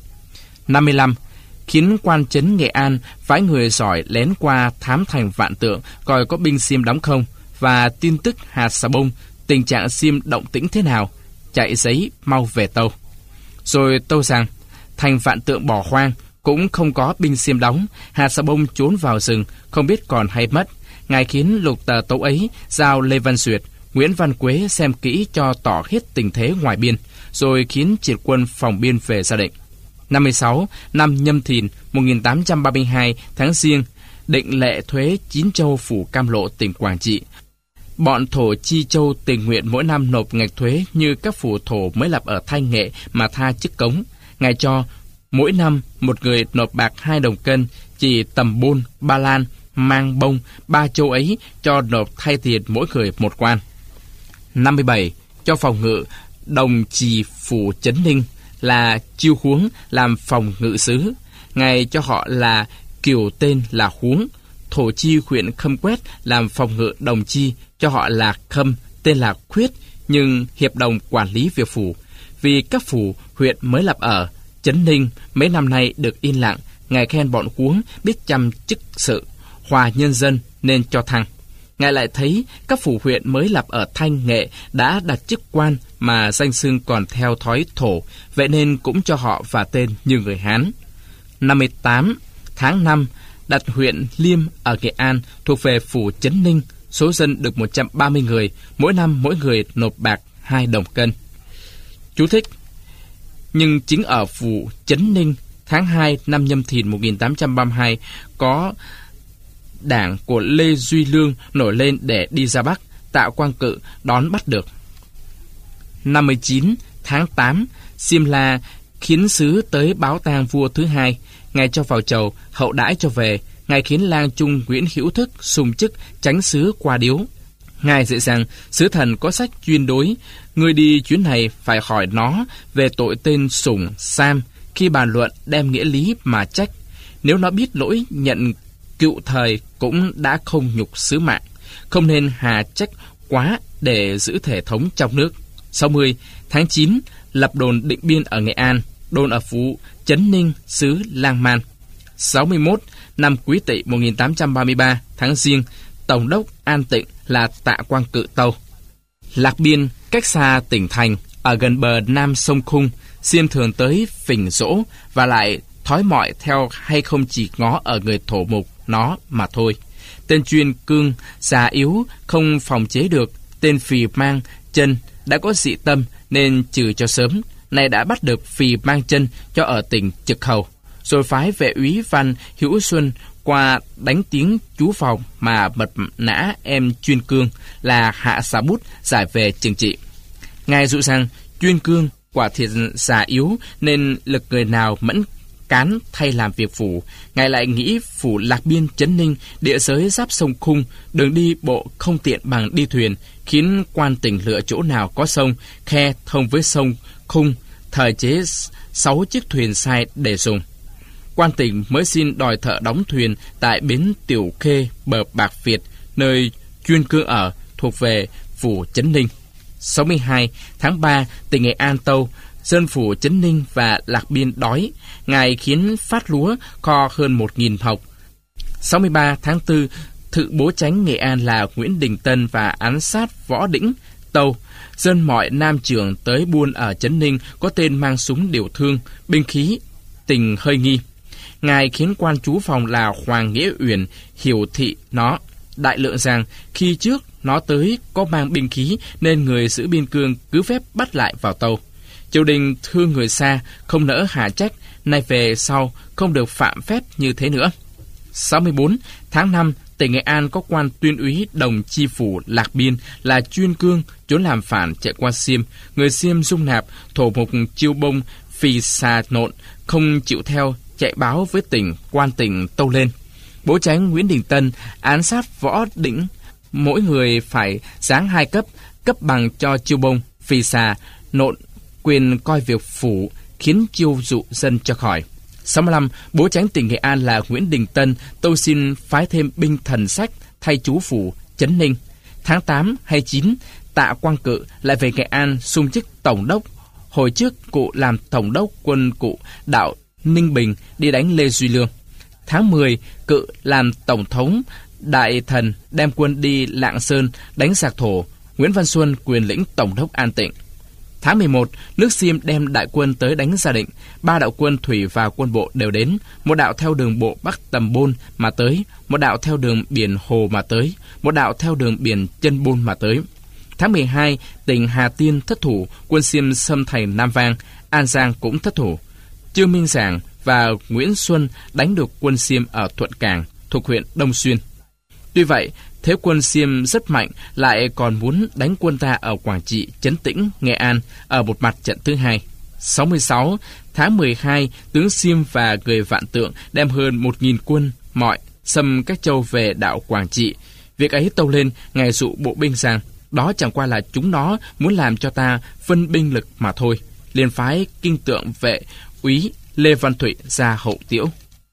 55 khiến quan trấn Nghệ An phái người giỏi lén qua thám thành Vạn Tượng coi có binh Xiêm đóng không, và tin tức hạt xà bông, tình trạng Xiêm động tĩnh thế nào, chạy giấy mau về tâu. Rồi tâu rằng thành Vạn Tượng bỏ hoang, cũng không có binh Xiêm đóng, hạt xà bông trốn vào rừng, không biết còn hay mất. Ngài khiến lục tờ tấu ấy giao Lê Văn Duyệt, Nguyễn Văn Quế xem kỹ cho tỏ hết tình thế ngoài biên, rồi khiến triệt quân phòng biên về Gia Định. 56 năm Nhâm Thìn 1832 tháng Giêng, định lệ thuế 9 châu phủ Cam Lộ tỉnh Quảng Trị. Bọn thổ Chi Châu tình nguyện mỗi năm nộp ngạch thuế như các phủ thổ mới lập ở Thanh Nghệ mà tha chức cống. Ngài cho mỗi năm một người nộp bạc 2 đồng cân, chỉ Tầm Bôn, Ba Lan, Mang Bông, 3 châu ấy cho nộp thay tiền mỗi người một quan. 57 cho phòng ngự Đồng Trì phủ Trấn Ninh là Chiêu Huống làm phòng ngự sứ. Ngài cho họ là Kiều tên là Huống. Thổ Chi huyện Khâm Quét làm phòng ngự Đồng Chi, cho họ là Khâm tên là Khuyết, nhưng hiệp đồng quản lý việc phủ. Vì các phủ huyện mới lập ở Trấn Ninh mấy năm nay được yên lặng, Ngài khen bọn Huống biết chăm chức sự, hòa nhân dân nên cho thăng. Ngài lại thấy các phủ huyện mới lập ở Thanh Nghệ đã đặt chức quan mà danh xưng còn theo thói thổ, vậy nên cũng cho họ và tên như người Hán. 58 tháng 5, đặt huyện Liêm ở Nghệ An thuộc về phủ Trấn Ninh, số dân được 130 người, mỗi năm mỗi người nộp bạc 2 đồng cân. Chú thích: nhưng chính ở phủ Trấn Ninh, tháng 2 năm Nhâm Thìn 1832, có đảng của Lê Duy Lương nổi lên để đi ra Bắc, Tạ Quang Cự đón bắt được. 59 tháng 8, Xiêm La khiến sứ tới báo tang vua thứ hai. Ngài cho vào chầu, hậu đãi cho về. Ngài khiến lang trung Nguyễn Hữu Thức sung chức chánh sứ qua điếu. Ngài dạy rằng sứ thần có sách chuyên đối, người đi chuyến này phải hỏi nó về tội tên Sủng Sam, khi bàn luận đem nghĩa lý mà trách. Nếu nó biết lỗi nhận cựu thời cũng đã không nhục sứ mạng, không nên hà trách quá để giữ thể thống trong nước. 60 tháng 9, lập đồn Định Biên ở Nghệ An, đồn ở phủ Trấn Ninh, xứ Lang Man. 61 năm Quý Tỵ 1833 tháng Giêng, tổng đốc An Tịnh là Tạ Quang Cự tâu. Lạc Biên cách xa tỉnh thành, ở gần bờ nam sông Khung, Xiêm thường tới phỉnh dỗ và lại thói mọi theo hay không chỉ ngó ở người thổ mục nó mà thôi. Tên Chuyên Cương già yếu không phòng chế được, tên Phì Mang Chân đã có dị tâm nên trừ cho sớm, nay đã bắt được Phì Mang Chân cho ở tỉnh Trực Hầu, rồi phái vệ úy Văn Hữu Xuân qua đánh tiếng chú phòng mà mật nã em Chuyên Cương là hạ xà bút giải về trừng trị. Ngài dụ rằng Chuyên Cương quả thiệt già yếu nên lực người nào mẫn cán thay làm việc phủ. Ngài lại nghĩ phủ Lạc Biên Trấn Ninh địa giới giáp sông Khung, đường đi bộ không tiện bằng đi thuyền, khiến quan tỉnh lựa chỗ nào có sông khe thông với sông Khung, thời chế 6 chiếc thuyền sai để dùng. Quan tỉnh mới xin đòi thợ đóng thuyền tại bến Tiểu Khê bờ Bạc Việt, nơi Chuyên Cương ở, thuộc về phủ Trấn Ninh. 62 tháng 3, tỉnh Nghệ An tâu, dân phủ Trấn Ninh và Lạc Biên đói, Ngài khiến phát lúa kho hơn 1.000 hộc. 63 tháng 4, Thự Bố Chánh Nghệ An là Nguyễn Đình Tân và án sát Võ Đĩnh tâu, dân mọi nam trưởng tới buôn ở Trấn Ninh có tên mang súng điều thương, binh khí, tình hơi nghi. Ngài khiến quan trú phòng là Hoàng Nghĩa Uyển hiểu thị nó, đại lượng rằng khi trước nó tới có mang binh khí nên người giữ biên cương cứ phép bắt lại vào tâu. Triều đình thương người xa, không nỡ hạ trách, nay về sau không được phạm phép như thế nữa. 64 tháng 5, tỉnh Nghệ An có quan tuyên úy đồng chi phủ Lạc Biên là Chuyên Cương trốn làm phản chạy qua Xiêm, người Xiêm dung nạp, thổ mục Chiêu Bông Phì Xà Nộn không chịu theo, chạy báo với quan tỉnh tâu lên. Bố Chánh Nguyễn Đình Tân án sát Võ Đĩnh, mỗi người phải giáng 2 cấp bằng cho Chiêu Bông Phì Xà Nộn quyền coi việc phủ, khiến chiêu dụ dân cho khỏi. 65 Bố Chánh tỉnh Nghệ An là Nguyễn Đình Tân tâu xin phái thêm binh thần sách thay chú phủ Trấn Ninh. Tháng 8 hay 9, Tạ Quang Cự lại về Nghệ An xung chức tổng đốc. Hồi trước cụ làm tổng đốc quân cụ đạo Ninh Bình đi đánh Lê Duy Lương. Tháng 10, Cự làm tổng thống đại thần đem quân đi Lạng Sơn đánh Giặc Thổ. Nguyễn Văn Xuân quyền lĩnh tổng đốc An Tịnh. Tháng 11, nước Xiêm đem đại quân tới đánh Gia Định. 3 đạo quân thủy và quân bộ đều đến. Một đạo theo đường bộ Bắc Tầm Bôn mà tới, một đạo theo đường biển Hồ mà tới, một đạo theo đường biển Chân Bôn mà tới. Tháng 12, tỉnh Hà Tiên thất thủ, quân Xiêm xâm thành Nam Vang, An Giang cũng thất thủ. Trương Minh Giảng và Nguyễn Xuân đánh được quân Xiêm ở Thuận Cảng, thuộc huyện Đông Xuyên. Tuy vậy, thế quân Xiêm rất mạnh, lại còn muốn đánh quân ta ở Quảng Trị, Trấn Tĩnh, Nghệ An ở một mặt trận thứ hai. 66 tháng 12, tướng Xiêm và người Vạn Tượng đem hơn 1.000 quân mọi xâm các châu về đảo Quảng Trị. Việc ấy tâu lên, Ngài dụ bộ binh rằng đó chẳng qua là chúng nó muốn làm cho ta phân binh lực mà thôi. Liền phái kinh tượng vệ úy Lê Văn Thụy ra hậu tiễu.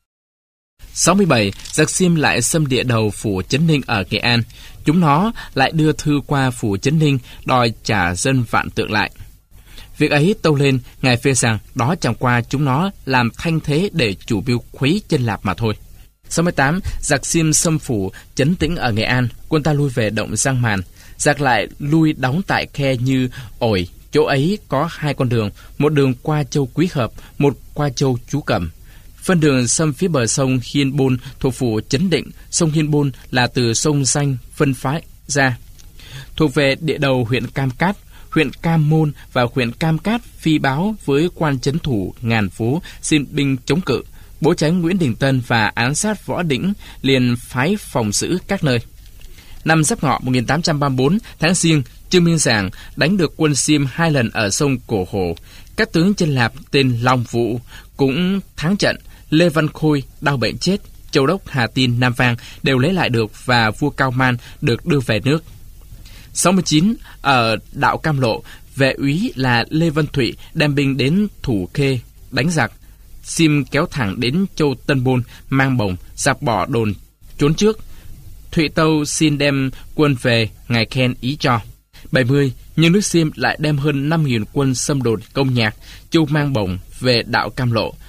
67. Giặc Xiêm lại xâm địa đầu phủ Trấn Ninh ở Nghệ An. Chúng nó lại đưa thư qua phủ Trấn Ninh đòi trả dân Vạn Tượng lại. Việc ấy tâu lên, Ngài phê rằng đó chẳng qua chúng nó làm thanh thế để chủ mưu khuấy chân Lạp mà thôi. 68. Giặc Xiêm xâm phủ Trấn Tĩnh ở Nghệ An, quân ta lui về động Giang Màn. Giặc lại lui đóng tại khe Như Ổi. Chỗ ấy có 2 con đường, một đường qua châu Quý Hợp, một qua châu Chú Cẩm. Phân đường xâm phía bờ sông Hiên Bôn thuộc phủ Trấn Định. Sông Hiên Bôn là từ sông Danh phân phái ra, thuộc về địa đầu huyện Cam Cát. Huyện Cam Môn và huyện Cam Cát phi báo với quan trấn thủ Ngàn Phố xin binh chống cự. Bố Chánh Nguyễn Đình Tân và án sát Võ Đĩnh liền phái phòng giữ các nơi. Năm Giáp Ngọ 1834, tháng Giêng, Trương Minh Giảng đánh được quân Xiêm 2 lần ở sông Cổ Hồ. Các tướng chân Lạp tên Long Vũ cũng thắng trận. Lê Văn Khôi đau bệnh chết, Châu đốc Hà Tin, Nam Vang đều lấy lại được và vua Cao Man được đưa về nước. 69. Ở đảo Cam Lộ, vệ úy là Lê Văn Thụy đem binh đến Thủ Khê đánh giặc. Xiêm kéo thẳng đến châu Tân Bôn, mang bổng, giặc bỏ đồn trốn trước. Thụy tâu xin đem quân về, Ngài khen ý cho. 70. Nhưng nước Xiêm lại đem hơn 5.000 quân xâm đồn Công Nhạc, châu mang bổng về đảo Cam Lộ.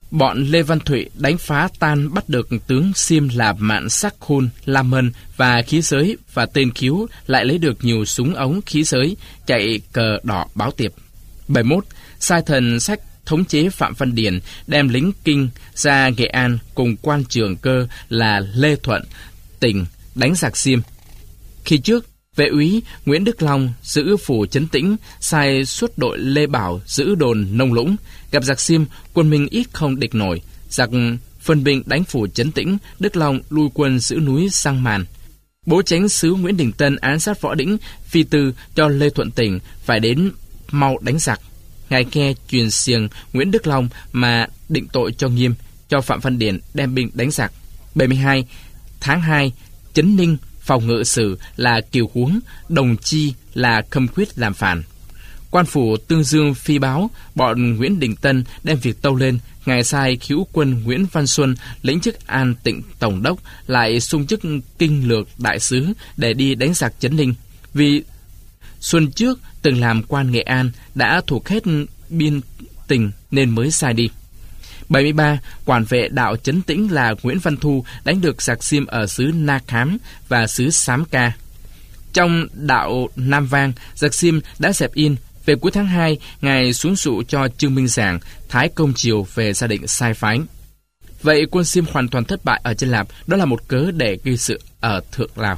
Bọn Lê Văn Thụy đánh phá tan bắt được tướng Xiêm là Mạn Sắc Khôn, La Mân và khí giới, và tên Khiếu lại lấy được nhiều súng ống khí giới, chạy cờ đỏ báo tiệp. 71. Sai thần Sách thống chế Phạm Văn Điển đem lính Kinh ra Nghệ An cùng quan trưởng cơ là Lê Thuận, Tỉnh đánh giặc Xiêm. Khi trước, vệ úy Nguyễn Đức Long giữ phủ Trấn Tĩnh, sai suốt đội Lê Bảo giữ đồn Nông Lũng. Gặp giặc Xiêm, quân Minh ít không địch nổi. Giặc phân binh đánh phủ Trấn Tĩnh, Đức Long lui quân giữ núi Sang Màn. Bố chánh sứ Nguyễn Đình Tân án sát Võ Đĩnh, phi tư cho Lê Thuận Tỉnh phải đến mau đánh giặc. Ngài nghe truyền xiềng Nguyễn Đức Long mà định tội cho nghiêm, cho Phạm Văn Điển đem binh đánh giặc. 72. Tháng 2, Trấn Ninh phòng ngự sử là Kiều Huống, Đồng Chi là Khâm Khuyết làm phản. Quan phủ Tương Dương phi báo, bọn Nguyễn Đình Tân đem việc tâu lên. Ngài sai Hữu quân Nguyễn Văn Xuân lĩnh chức An Tịnh tổng đốc, lại xung chức kinh lược đại sứ để đi đánh giặc Trấn Ninh. Vì Xuân trước từng làm quan Nghệ An, đã thuộc hết biên tình nên mới sai đi. 73. Quản vệ đạo Trấn Tĩnh là Nguyễn Văn Thu đánh được giặc Xiêm ở xứ Na Khám và xứ Sám Ca. Trong đạo Nam Vang, giặc Xiêm đã dẹp yên. Về cuối tháng 2, Ngài xuống dụ cho Trương Minh Giảng, Thái Công Triều về gia định sai phái. Vậy quân Xiêm hoàn toàn thất bại ở Chân Lạp, đó là một cớ để gây sự ở Thượng Lào.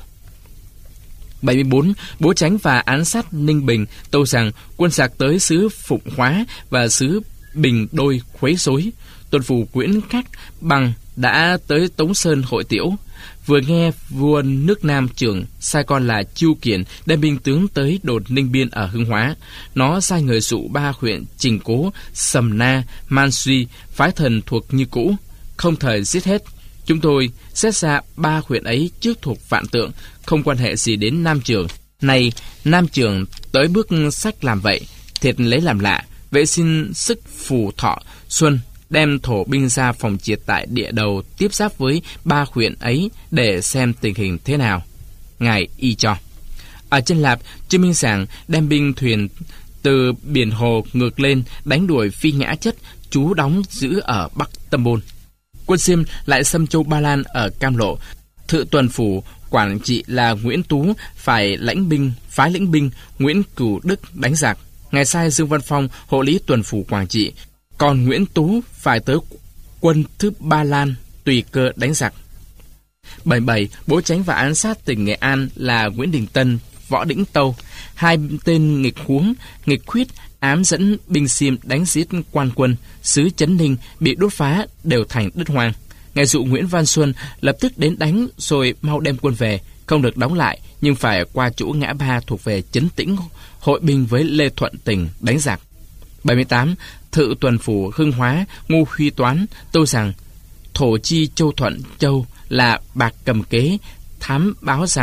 74. Bố chánh và án sát Ninh Bình tâu rằng quân giặc tới xứ Phụng Hóa và xứ Bình Đôi khuấy rối. Tuần phủ Nguyễn Khắc Bằng đã tới Tống Sơn hội tiễu. Vừa nghe vua nước Nam Trưởng sai con là Chu Kiển đem binh tướng tới đồn Ninh Biên ở Hưng Hóa. Nó sai người dụ 3 huyện Trình Cố, Sầm Na, Man Suy, phái thần thuộc như cũ, không thời giết hết. Chúng tôi xét ra 3 huyện ấy trước thuộc Vạn Tượng, không quan hệ gì đến Nam Trưởng. Này, Nam Trưởng tới bước sách làm vậy, thiệt lấy làm lạ. Vậy xin sức Phù Thọ, Xuân đem thổ binh ra phòng triệt tại địa đầu tiếp giáp với 3 huyện ấy để xem tình hình thế nào. Ngài y cho. Ở Chân Lạp, Trương Minh Giảng đem binh thuyền từ biển hồ ngược lên đánh đuổi Phi Nhã Chất, trú đóng giữ ở Bắc Tâm Bôn. Quân Xiêm lại xâm châu Ba Lan ở Cam Lộ. Thự tuần phủ Quảng Trị là Nguyễn Tú phải phái lĩnh binh Nguyễn Cửu Đức đánh giặc. Ngài sai Dương Văn Phong hộ lý tuần phủ Quảng Trị, còn Nguyễn Tú phải tới quân thứ Ba Lan tùy cơ đánh giặc. 77. Bố chánh và án sát tỉnh Nghệ An là Nguyễn Đình Tân, Võ Đĩnh Tâu. 2 tên nghịch Huống, nghịch Khuyết ám dẫn binh Xiêm đánh giết quan quân, xứ Trấn Ninh bị đốt phá đều thành đất hoang. Ngài dụ Nguyễn Văn Xuân lập tức đến đánh rồi mau đem quân về, không được đóng lại nhưng phải qua chỗ ngã ba thuộc về Trấn Tĩnh hội binh với Lê Thuận Tỉnh đánh giặc. 78. Thự tuần phủ Hưng Hóa Ngô Huy Toán tâu rằng thổ chi Châu Thuận Châu là Bạc Cầm Kế thám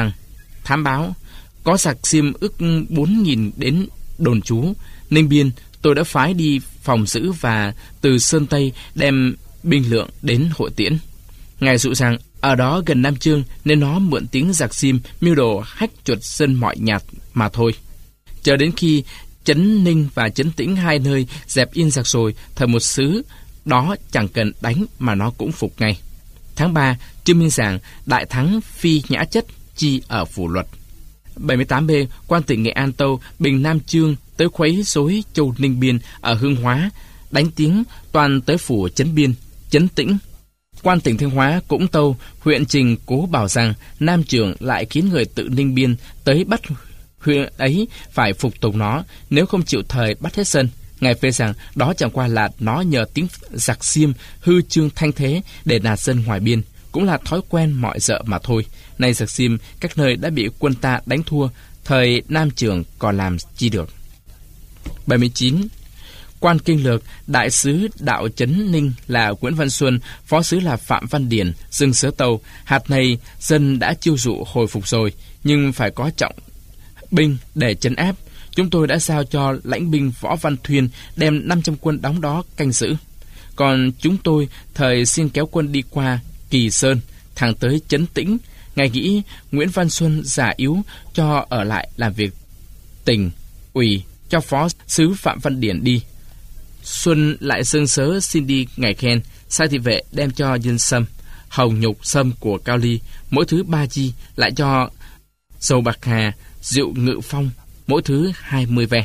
báo có giặc Xiêm ước 4.000 đến đồn trú. Ninh Biên tôi đã phái đi phòng giữ và từ Sơn Tây đem binh lượng đến hội tiễn. Ngài dụ rằng ở đó gần Nam Chương nên nó mượn tiếng giặc Xiêm mưu đồ hách chuột dân mọi nhà mà thôi. Chờ đến khi Trấn Ninh và Trấn Tĩnh 2 nơi dẹp yên giặc rồi, thời một xứ đó chẳng cần đánh mà nó cũng phục ngay. Tháng 3, Trương Minh Giảng đại thắng Phi Nhã Chất chi ở Phủ Luật. 78B. Quan tỉnh Nghệ An tâu bình Nam Chương tới khuấy rối châu Ninh Biên ở Hưng Hóa, đánh tiếng toàn tới phủ Trấn Biên, Trấn Tĩnh. Quan tỉnh Thanh Hóa cũng tâu huyện Trình Cố bảo rằng Nam Trưởng lại khiến người tự Ninh Biên tới bắt huyện ấy phải phục tùng nó, nếu không chịu thời bắt hết sân. Ngài phê rằng đó chẳng qua là nó nhờ tiếng giặc Xiêm hư trương thanh thế để nạt dân ngoài biên, cũng là thói quen mọi dợ mà thôi. Nay giặc Xiêm các nơi đã bị quân ta đánh thua, thời Nam Trưởng còn làm chi được. 79. Quan kinh lược đại sứ đạo Trấn Ninh là Nguyễn Văn Xuân, phó sứ là Phạm Văn Điển, dưng sớ tâu hạt này dân đã chiêu dụ hồi phục rồi, nhưng phải có trọng binh để trấn áp. Chúng tôi đã giao cho lãnh binh Võ Văn Thuyên đem 500 quân đóng đó canh giữ. Còn chúng tôi thời xin kéo quân đi qua Kỳ Sơn, thẳng tới Trấn Tĩnh. Ngài nghĩ Nguyễn Văn Xuân già yếu cho ở lại làm việc tỉnh ủy, cho phó sứ Phạm Văn Điển đi. Xuân lại dâng sớ xin đi ngài khen, sai thị vệ đem cho Dương Sâm, hồng nhục sâm của Cao Ly, mỗi thứ 3 chi, lại cho dầu bạc hà, rượu Ngự Phong, mỗi thứ 20 ve.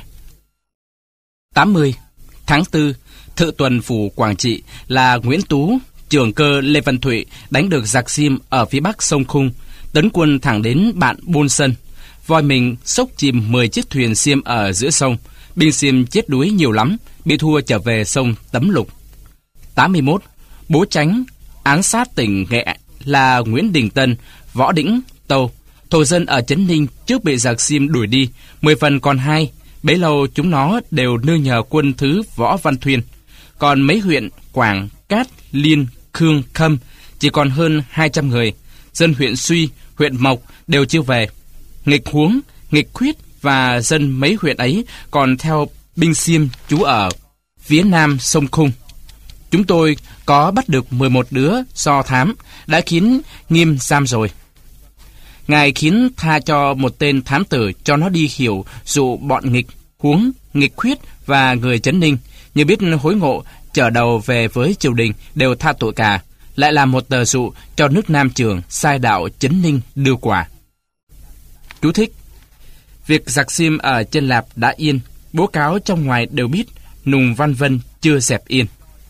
80. Tháng 4, Thự tuần phủ Quảng Trị là Nguyễn Tú, trưởng cơ Lê Văn Thụy đánh được giặc Xiêm ở phía bắc sông Khung, tấn quân thẳng đến bạn Buôn Sân. Voi mình xốc chìm 10 chiếc thuyền Xiêm ở giữa sông, binh Xiêm chết đuối nhiều lắm, bị thua trở về sông Tấm Lục. 81. Bố Chánh ám sát tỉnh Nghệ là Nguyễn Đình Tân, Võ Đĩnh, Tâu. Thổ dân ở Trấn Ninh trước bị giặc Xiêm đuổi đi, 10 phần còn 2. Bấy lâu chúng nó đều nương nhờ quân thứ Võ Văn Thuyên. Còn mấy huyện Quảng, Cát, Liên, Khương, Khâm chỉ còn hơn 200 người. Dân huyện Suy, huyện Mộc đều chưa về. Nghịch Huống, Nghịch Khuyết và dân mấy huyện ấy còn theo binh Xiêm trú ở phía nam sông Khung. Chúng tôi có bắt được 11 đứa do thám, đã khiến nghiêm giam rồi. Ngài khiến tha cho một tên thám tử cho nó đi hiểu dụ bọn Nghịch Huống, Nghịch Khuyết và người Trấn Ninh, như biết hối ngộ trở đầu về với triều đình đều tha tội cả, lại làm một tờ dụ cho nước Nam Trường sai đạo Trấn Ninh đưa quả. Chú thích: việc giặc Xiêm ở Chân Lạp đã yên, bố cáo trong ngoài đều biết, Nùng Văn Vân chưa dẹp yên.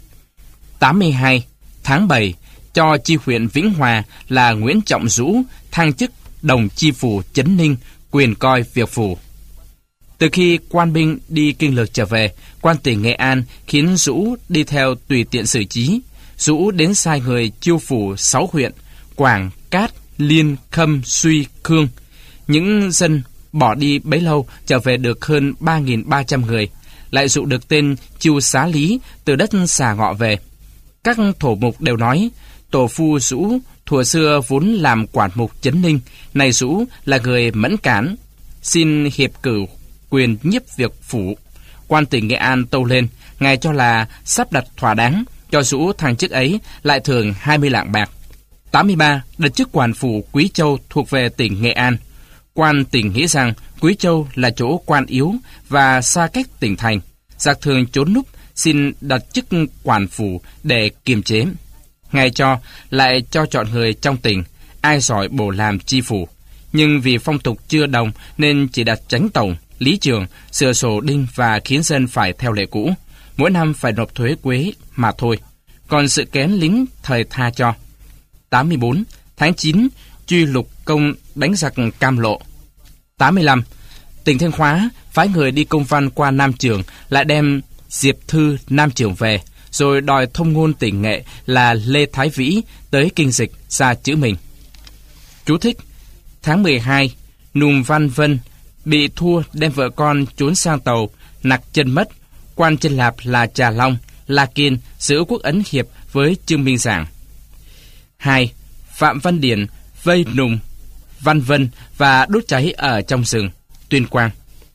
82. Tháng 7, cho chi huyện Vĩnh Hòa là Nguyễn Trọng Dũ thăng chức đồng chi phủ Trấn Ninh, quyền coi việc phủ. Từ khi quan binh đi kinh lược trở về, quan tỉnh Nghệ An khiến Dũ đi theo tùy tiện xử trí. Dũ đến sai người chiêu phủ 6 huyện Quảng, Cát, Liên, Khâm, Suy, Khương. Những dân bỏ đi bấy lâu trở về được hơn 3.300 người, lại dụ được tên Chiêu Xá Lý từ đất Xà Ngọ về. Các thổ mục đều nói, tổ phu Dũ thuở xưa vốn làm quản mục Trấn Ninh, này Dũ là người mẫn cán, xin hiệp cử quyền nhiếp việc phủ. Quan tỉnh Nghệ An tâu lên, ngài cho là sắp đặt thỏa đáng, cho Dũ thăng chức ấy, lại thưởng 20 lạng bạc. 83. Đặt chức quản phủ Quý Châu thuộc về tỉnh Nghệ An. Quan tỉnh nghĩ rằng Quý Châu là chỗ quan yếu và xa cách tỉnh thành, giặc thường trốn núp, xin đặt chức quản phủ để kiềm chế. Ngài cho lại cho chọn người trong tỉnh, ai giỏi bổ làm chi phủ. Nhưng vì phong tục chưa đồng nên chỉ đặt chánh tổng, lý trường, sửa sổ đinh và khiến dân phải theo lệ cũ. Mỗi năm phải nộp thuế quế mà thôi. Còn sự kén lính thời tha cho. 84. Tháng 9, truy lục công đánh giặc Cam Lộ. 85. Tỉnh Thanh Hóa phái người đi công văn qua Nam Trường, lại đem Diệp Thư Nam Trường về, rồi đòi thông ngôn tỉnh Nghệ là Lê Thái Vĩ tới kinh dịch ra chữ mình. Chú thích: tháng 12, Nùng Văn Vân bị thua đem vợ con trốn sang tàu, nặc chân mất. Quan Chân Lạp là Trà Long, La Kiên giữ quốc ấn hiệp với Trương Minh Giảng. 2. Phạm Văn Điển vây Nùng Văn Vân và đốt cháy ở trong rừng, Tuyên Quang.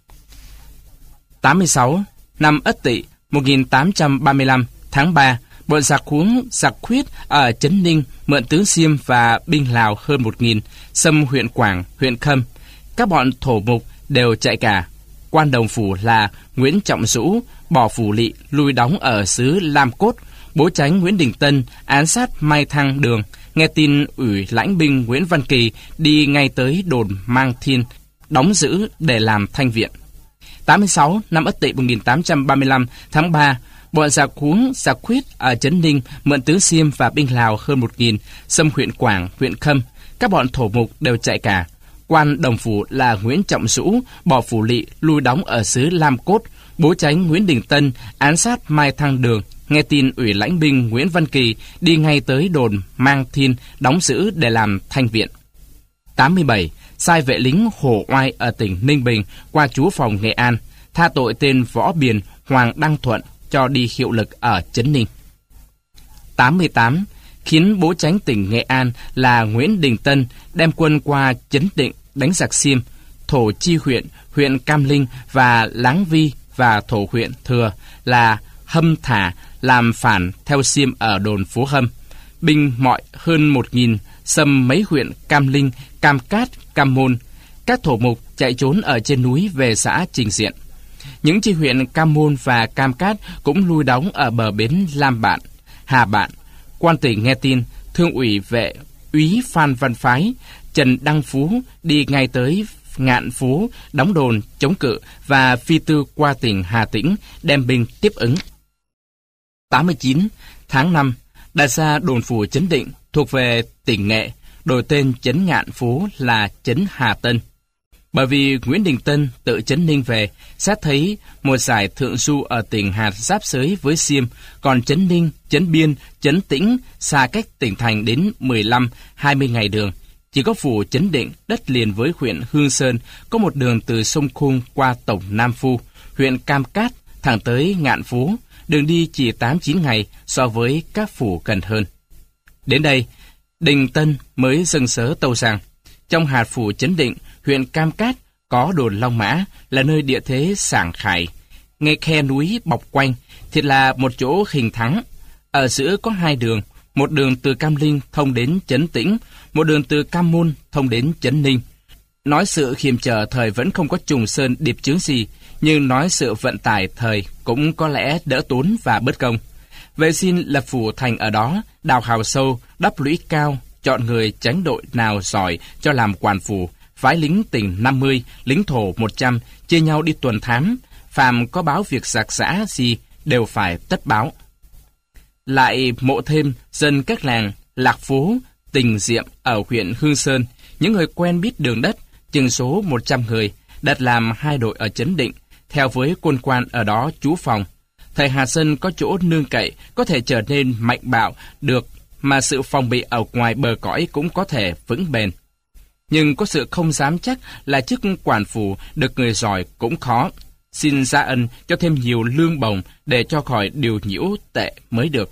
86. Năm Ất Tỵ 1835, tháng 3, bọn giặc Huống, giặc Khuyết ở Trấn Ninh mượn tướng Xiêm và binh Lào hơn 1.000, xâm huyện Quảng, huyện Khâm. Các bọn thổ mục đều chạy cả. Quan đồng phủ là Nguyễn Trọng Dũ bỏ phủ lỵ lui đóng ở xứ Lam Cốt. Bố Chánh Nguyễn Đình Tân án sát Mai Thăng Đường. Nghe tin ủy lãnh binh Nguyễn Văn Kỳ đi ngay tới đồn Mang Thiên, đóng giữ để làm thanh viện. 86. Năm Ất Tỵ 1835, tháng 3, bọn giặc Huống, giặc Khuyết ở Trấn Ninh mượn tướng Xiêm và binh Lào hơn 1.000, xâm huyện Quảng, huyện Khâm. Các bọn thổ mục đều chạy cả. Quan đồng phủ là Nguyễn Trọng Dũ bỏ phủ lỵ lui đóng ở xứ Lam Cốt. Bố Chánh Nguyễn Đình Tân án sát Mai Thăng Đường. Nghe tin ủy lãnh binh Nguyễn Văn Kỳ đi ngay tới đồn Mang Thiên, đóng giữ để làm thanh viện. 87. Sai vệ lính Hồ Oai ở tỉnh Ninh Bình qua trú phòng Nghệ An, tha tội tên Võ Biền, Hoàng Đăng Thuận cho đi hiệu lực ở Trấn Ninh. 88. Khiến bố Chánh tỉnh Nghệ An là Nguyễn Đình Tân đem quân qua Trấn Định đánh giặc Xiêm, thổ chi huyện, huyện Cam Linh và Láng Vi và thổ huyện Thừa là Hâm Thả làm phản theo Xiêm ở đồn Phố Hâm. Binh mọi hơn 1.000 xâm mấy huyện Cam Linh, Cam Cát, Cam Môn. Các thổ mục chạy trốn ở trên núi về xã Trình Diện. Những chi huyện Cam Môn và Cam Cát cũng lui đóng ở bờ bến Lam Bạn, Hà Bạn. Quan tỉnh nghe tin, Thương ủy vệ úy Phan Văn Phái, Trần Đăng Phú đi ngay tới Ngạn Phú đóng đồn chống cự và phi tư qua tỉnh Hà Tĩnh đem binh tiếp ứng. 89 tháng 5, đại xa đồn phủ Trấn Định thuộc về tỉnh Nghệ, đổi tên trấn Ngạn Phú là trấn Hà Tân. Bởi vì Nguyễn Đình Tân tự trấn Ninh về, xét thấy một giải thượng du ở tỉnh Hà giáp giới với Xiêm, còn trấn Ninh, trấn Biên, trấn Tĩnh xa cách tỉnh thành đến 15-20 ngày đường. Chỉ có phủ Trấn Định, đất liền với huyện Hương Sơn, có một đường từ sông Khung qua tổng Nam Phu, huyện Cam Cát, thẳng tới Ngạn Phú, đường đi chỉ 8-9 ngày so với các phủ gần hơn. Đến đây, Đình Tân mới dâng sớ tâu rằng, trong hạt phủ Trấn Định, huyện Cam Cát có đồn Long Mã là nơi địa thế sảng khải, nghe khe núi bọc quanh, thiệt là một chỗ hình thắng. Ở giữa có hai đường, một đường từ Cam Linh thông đến Trấn Tĩnh, một đường từ Cam Môn thông đến Trấn Ninh. Nói sự khiêm trở thời vẫn không có trùng sơn điệp chướng gì, nhưng nói sự vận tải thời cũng có lẽ đỡ tốn và bớt công. Vậy xin lập phủ thành ở đó, đào hào sâu, đắp lũy cao, chọn người tránh đội nào giỏi cho làm quản phủ, phái lính tỉnh 50, lính thổ 100, chia nhau đi tuần thám, phàm có báo việc giặc giã gì đều phải tất báo. Lại mộ thêm dân các làng Lạc Phú, Tình Diệm ở huyện Hương Sơn, những người quen biết đường đất, chừng số 100 người, đặt làm hai đội ở Trấn Định, theo với quân quan ở đó trú phòng. Thầy Hà Sơn có chỗ nương cậy, có thể trở nên mạnh bạo được, mà sự phòng bị ở ngoài bờ cõi cũng có thể vững bền. Nhưng có sự không dám chắc là chức quản phủ được người giỏi cũng khó. Xin gia ân cho thêm nhiều lương bổng để cho khỏi điều nhiễu tệ mới được.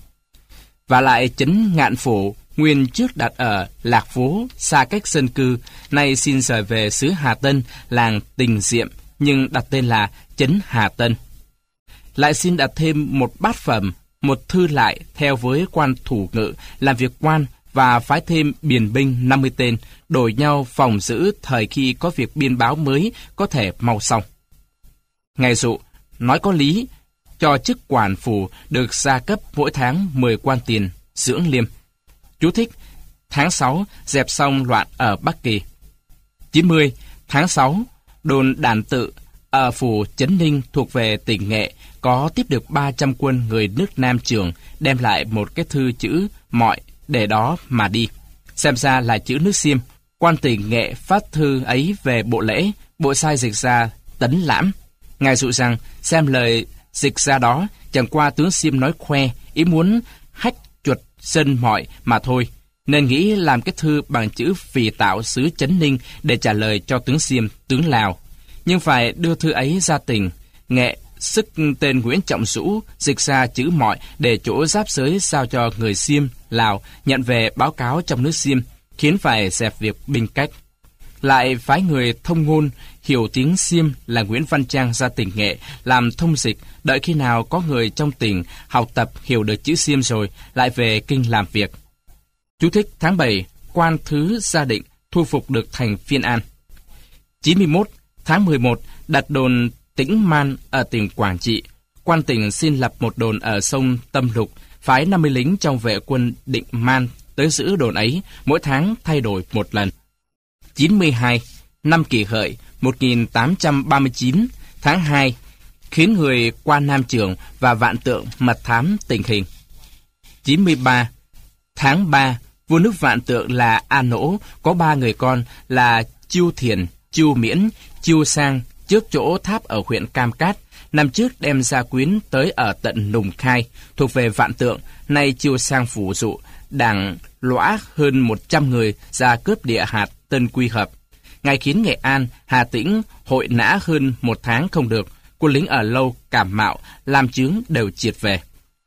Và lại trấn Ngạn Phủ, nguyên trước đặt ở Lạc Phú, xa cách dân cư, nay xin rời về xứ Hà Tân, làng Tình Diệm, nhưng đặt tên là trấn Hà Tân. Lại xin đặt thêm một bát phẩm, một thư lại theo với quan thủ ngự, làm việc quan, và phái thêm biền binh 50 tên, đổi nhau phòng giữ thời khi có việc biên báo mới có thể mau xong. Ngài dụ, nói có lý, cho chức quản phủ được gia cấp mỗi tháng 10 quan tiền, dưỡng liêm. Chú thích, tháng 6 dẹp xong loạn ở Bắc Kỳ. 90, tháng 6, đồn Đàn Tự ở phủ Trấn Ninh thuộc về tỉnh Nghệ có tiếp được 300 quân người nước Nam Trường đem lại một cái thư chữ mọi để đó mà đi. Xem ra là chữ nước Xiêm. Quan tỉnh Nghệ phát thư ấy về bộ lễ, bộ sai dịch ra Tấn Lãm. Ngài dụ rằng xem lời dịch ra đó chẳng qua tướng Xiêm nói khoe, ý muốn hách chuột dân mọi mà thôi, nên nghĩ làm cái thư bằng chữ phì tạo xứ Trấn Ninh để trả lời cho tướng Xiêm, tướng Lào. Nhưng phải đưa thư ấy ra tỉnh Nghệ, sức tên Nguyễn Trọng Dũ dịch ra chữ mọi để chỗ giáp giới sao cho người Xiêm, Lào nhận về báo cáo trong nước Xiêm, khiến phải dẹp việc binh cách. Lại phái người thông ngôn hiểu tiếng Xiêm là Nguyễn Văn Trang ra tỉnh Nghệ làm thông dịch, đợi khi nào có người trong tỉnh học tập hiểu được chữ Xiêm rồi lại về kinh làm việc. Chú thích tháng 7, quan thứ Gia Định thu phục được thành Phiên An. 91, tháng 11, đặt đồn Tĩnh Man ở tỉnh Quảng Trị. Quan tỉnh xin lập một đồn ở sông Tâm Lục, phái 50 lính trong vệ quân Định Man tới giữ đồn ấy, mỗi tháng thay đổi một lần. 92, năm Kỷ Hợi 1839, tháng 2, khiến người qua Nam Trường và Vạn Tượng mật thám tình hình. 93, tháng 3, vua nước Vạn Tượng là A Nỗ có 3 người con là Chiêu Thiền, Chiêu Miễn, Chiêu Sang trước chỗ tháp ở huyện Cam Cát. Năm trước đem gia quyến tới ở tận Nùng Khai, thuộc về Vạn Tượng, nay Chiêu Sang phủ dụ, đảng lõa hơn 100 người ra cướp địa hạt Tân Quy Hợp. Ngài khiến Nghệ An, Hà Tĩnh hội nã hơn 1 tháng không được, quân lính ở lâu Cảm Mạo, làm chướng đều triệt về.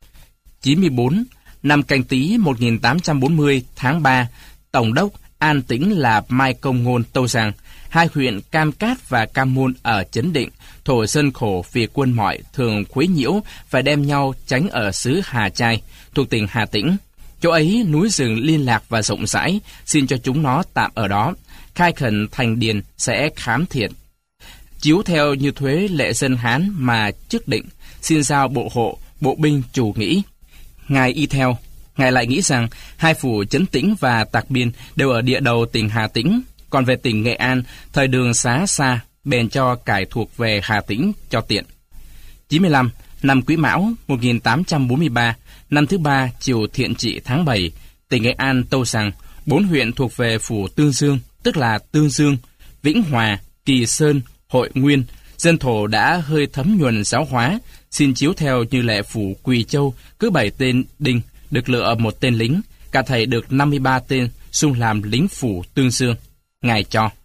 94, năm Canh Tý 1840, tháng 3, Tổng đốc An Tĩnh là Mai Công Ngôn tâu rằng, hai huyện Cam Cát và Cam Môn ở Trấn Định, thổ dân khổ vì quân mọi thường quấy nhiễu, phải đem nhau tránh ở xứ Hà Trai, thuộc tỉnh Hà Tĩnh. Chỗ ấy núi rừng liên lạc và rộng rãi, xin cho chúng nó tạm ở đó, khai khẩn thành điền sẽ khám thiện. Chiếu theo như thuế lệ dân Hán mà trước định, xin giao bộ hộ, bộ binh chủ nghĩ. Ngài y theo, Ngài lại nghĩ rằng hai phủ Trấn Tĩnh và Tạc Biên đều ở địa đầu tỉnh Hà Tĩnh, còn về tỉnh Nghệ An, thời đường xá xa, bèn cho cải thuộc về Hà Tĩnh cho tiện. 95. Năm Quý Mão 1843, năm thứ 3 chiều Thiện Trị tháng 7, tỉnh Nghệ An tâu rằng 4 huyện thuộc về phủ Tương Dương, tức là Tương Dương, Vĩnh Hòa, Kỳ Sơn, Hội Nguyên, dân thổ đã hơi thấm nhuần giáo hóa, xin chiếu theo như lệ phủ Quỳ Châu, cứ 7 tên đinh, được lựa một tên lính, cả thầy được 53 tên, xung làm lính phủ Tương Dương. Ngài cho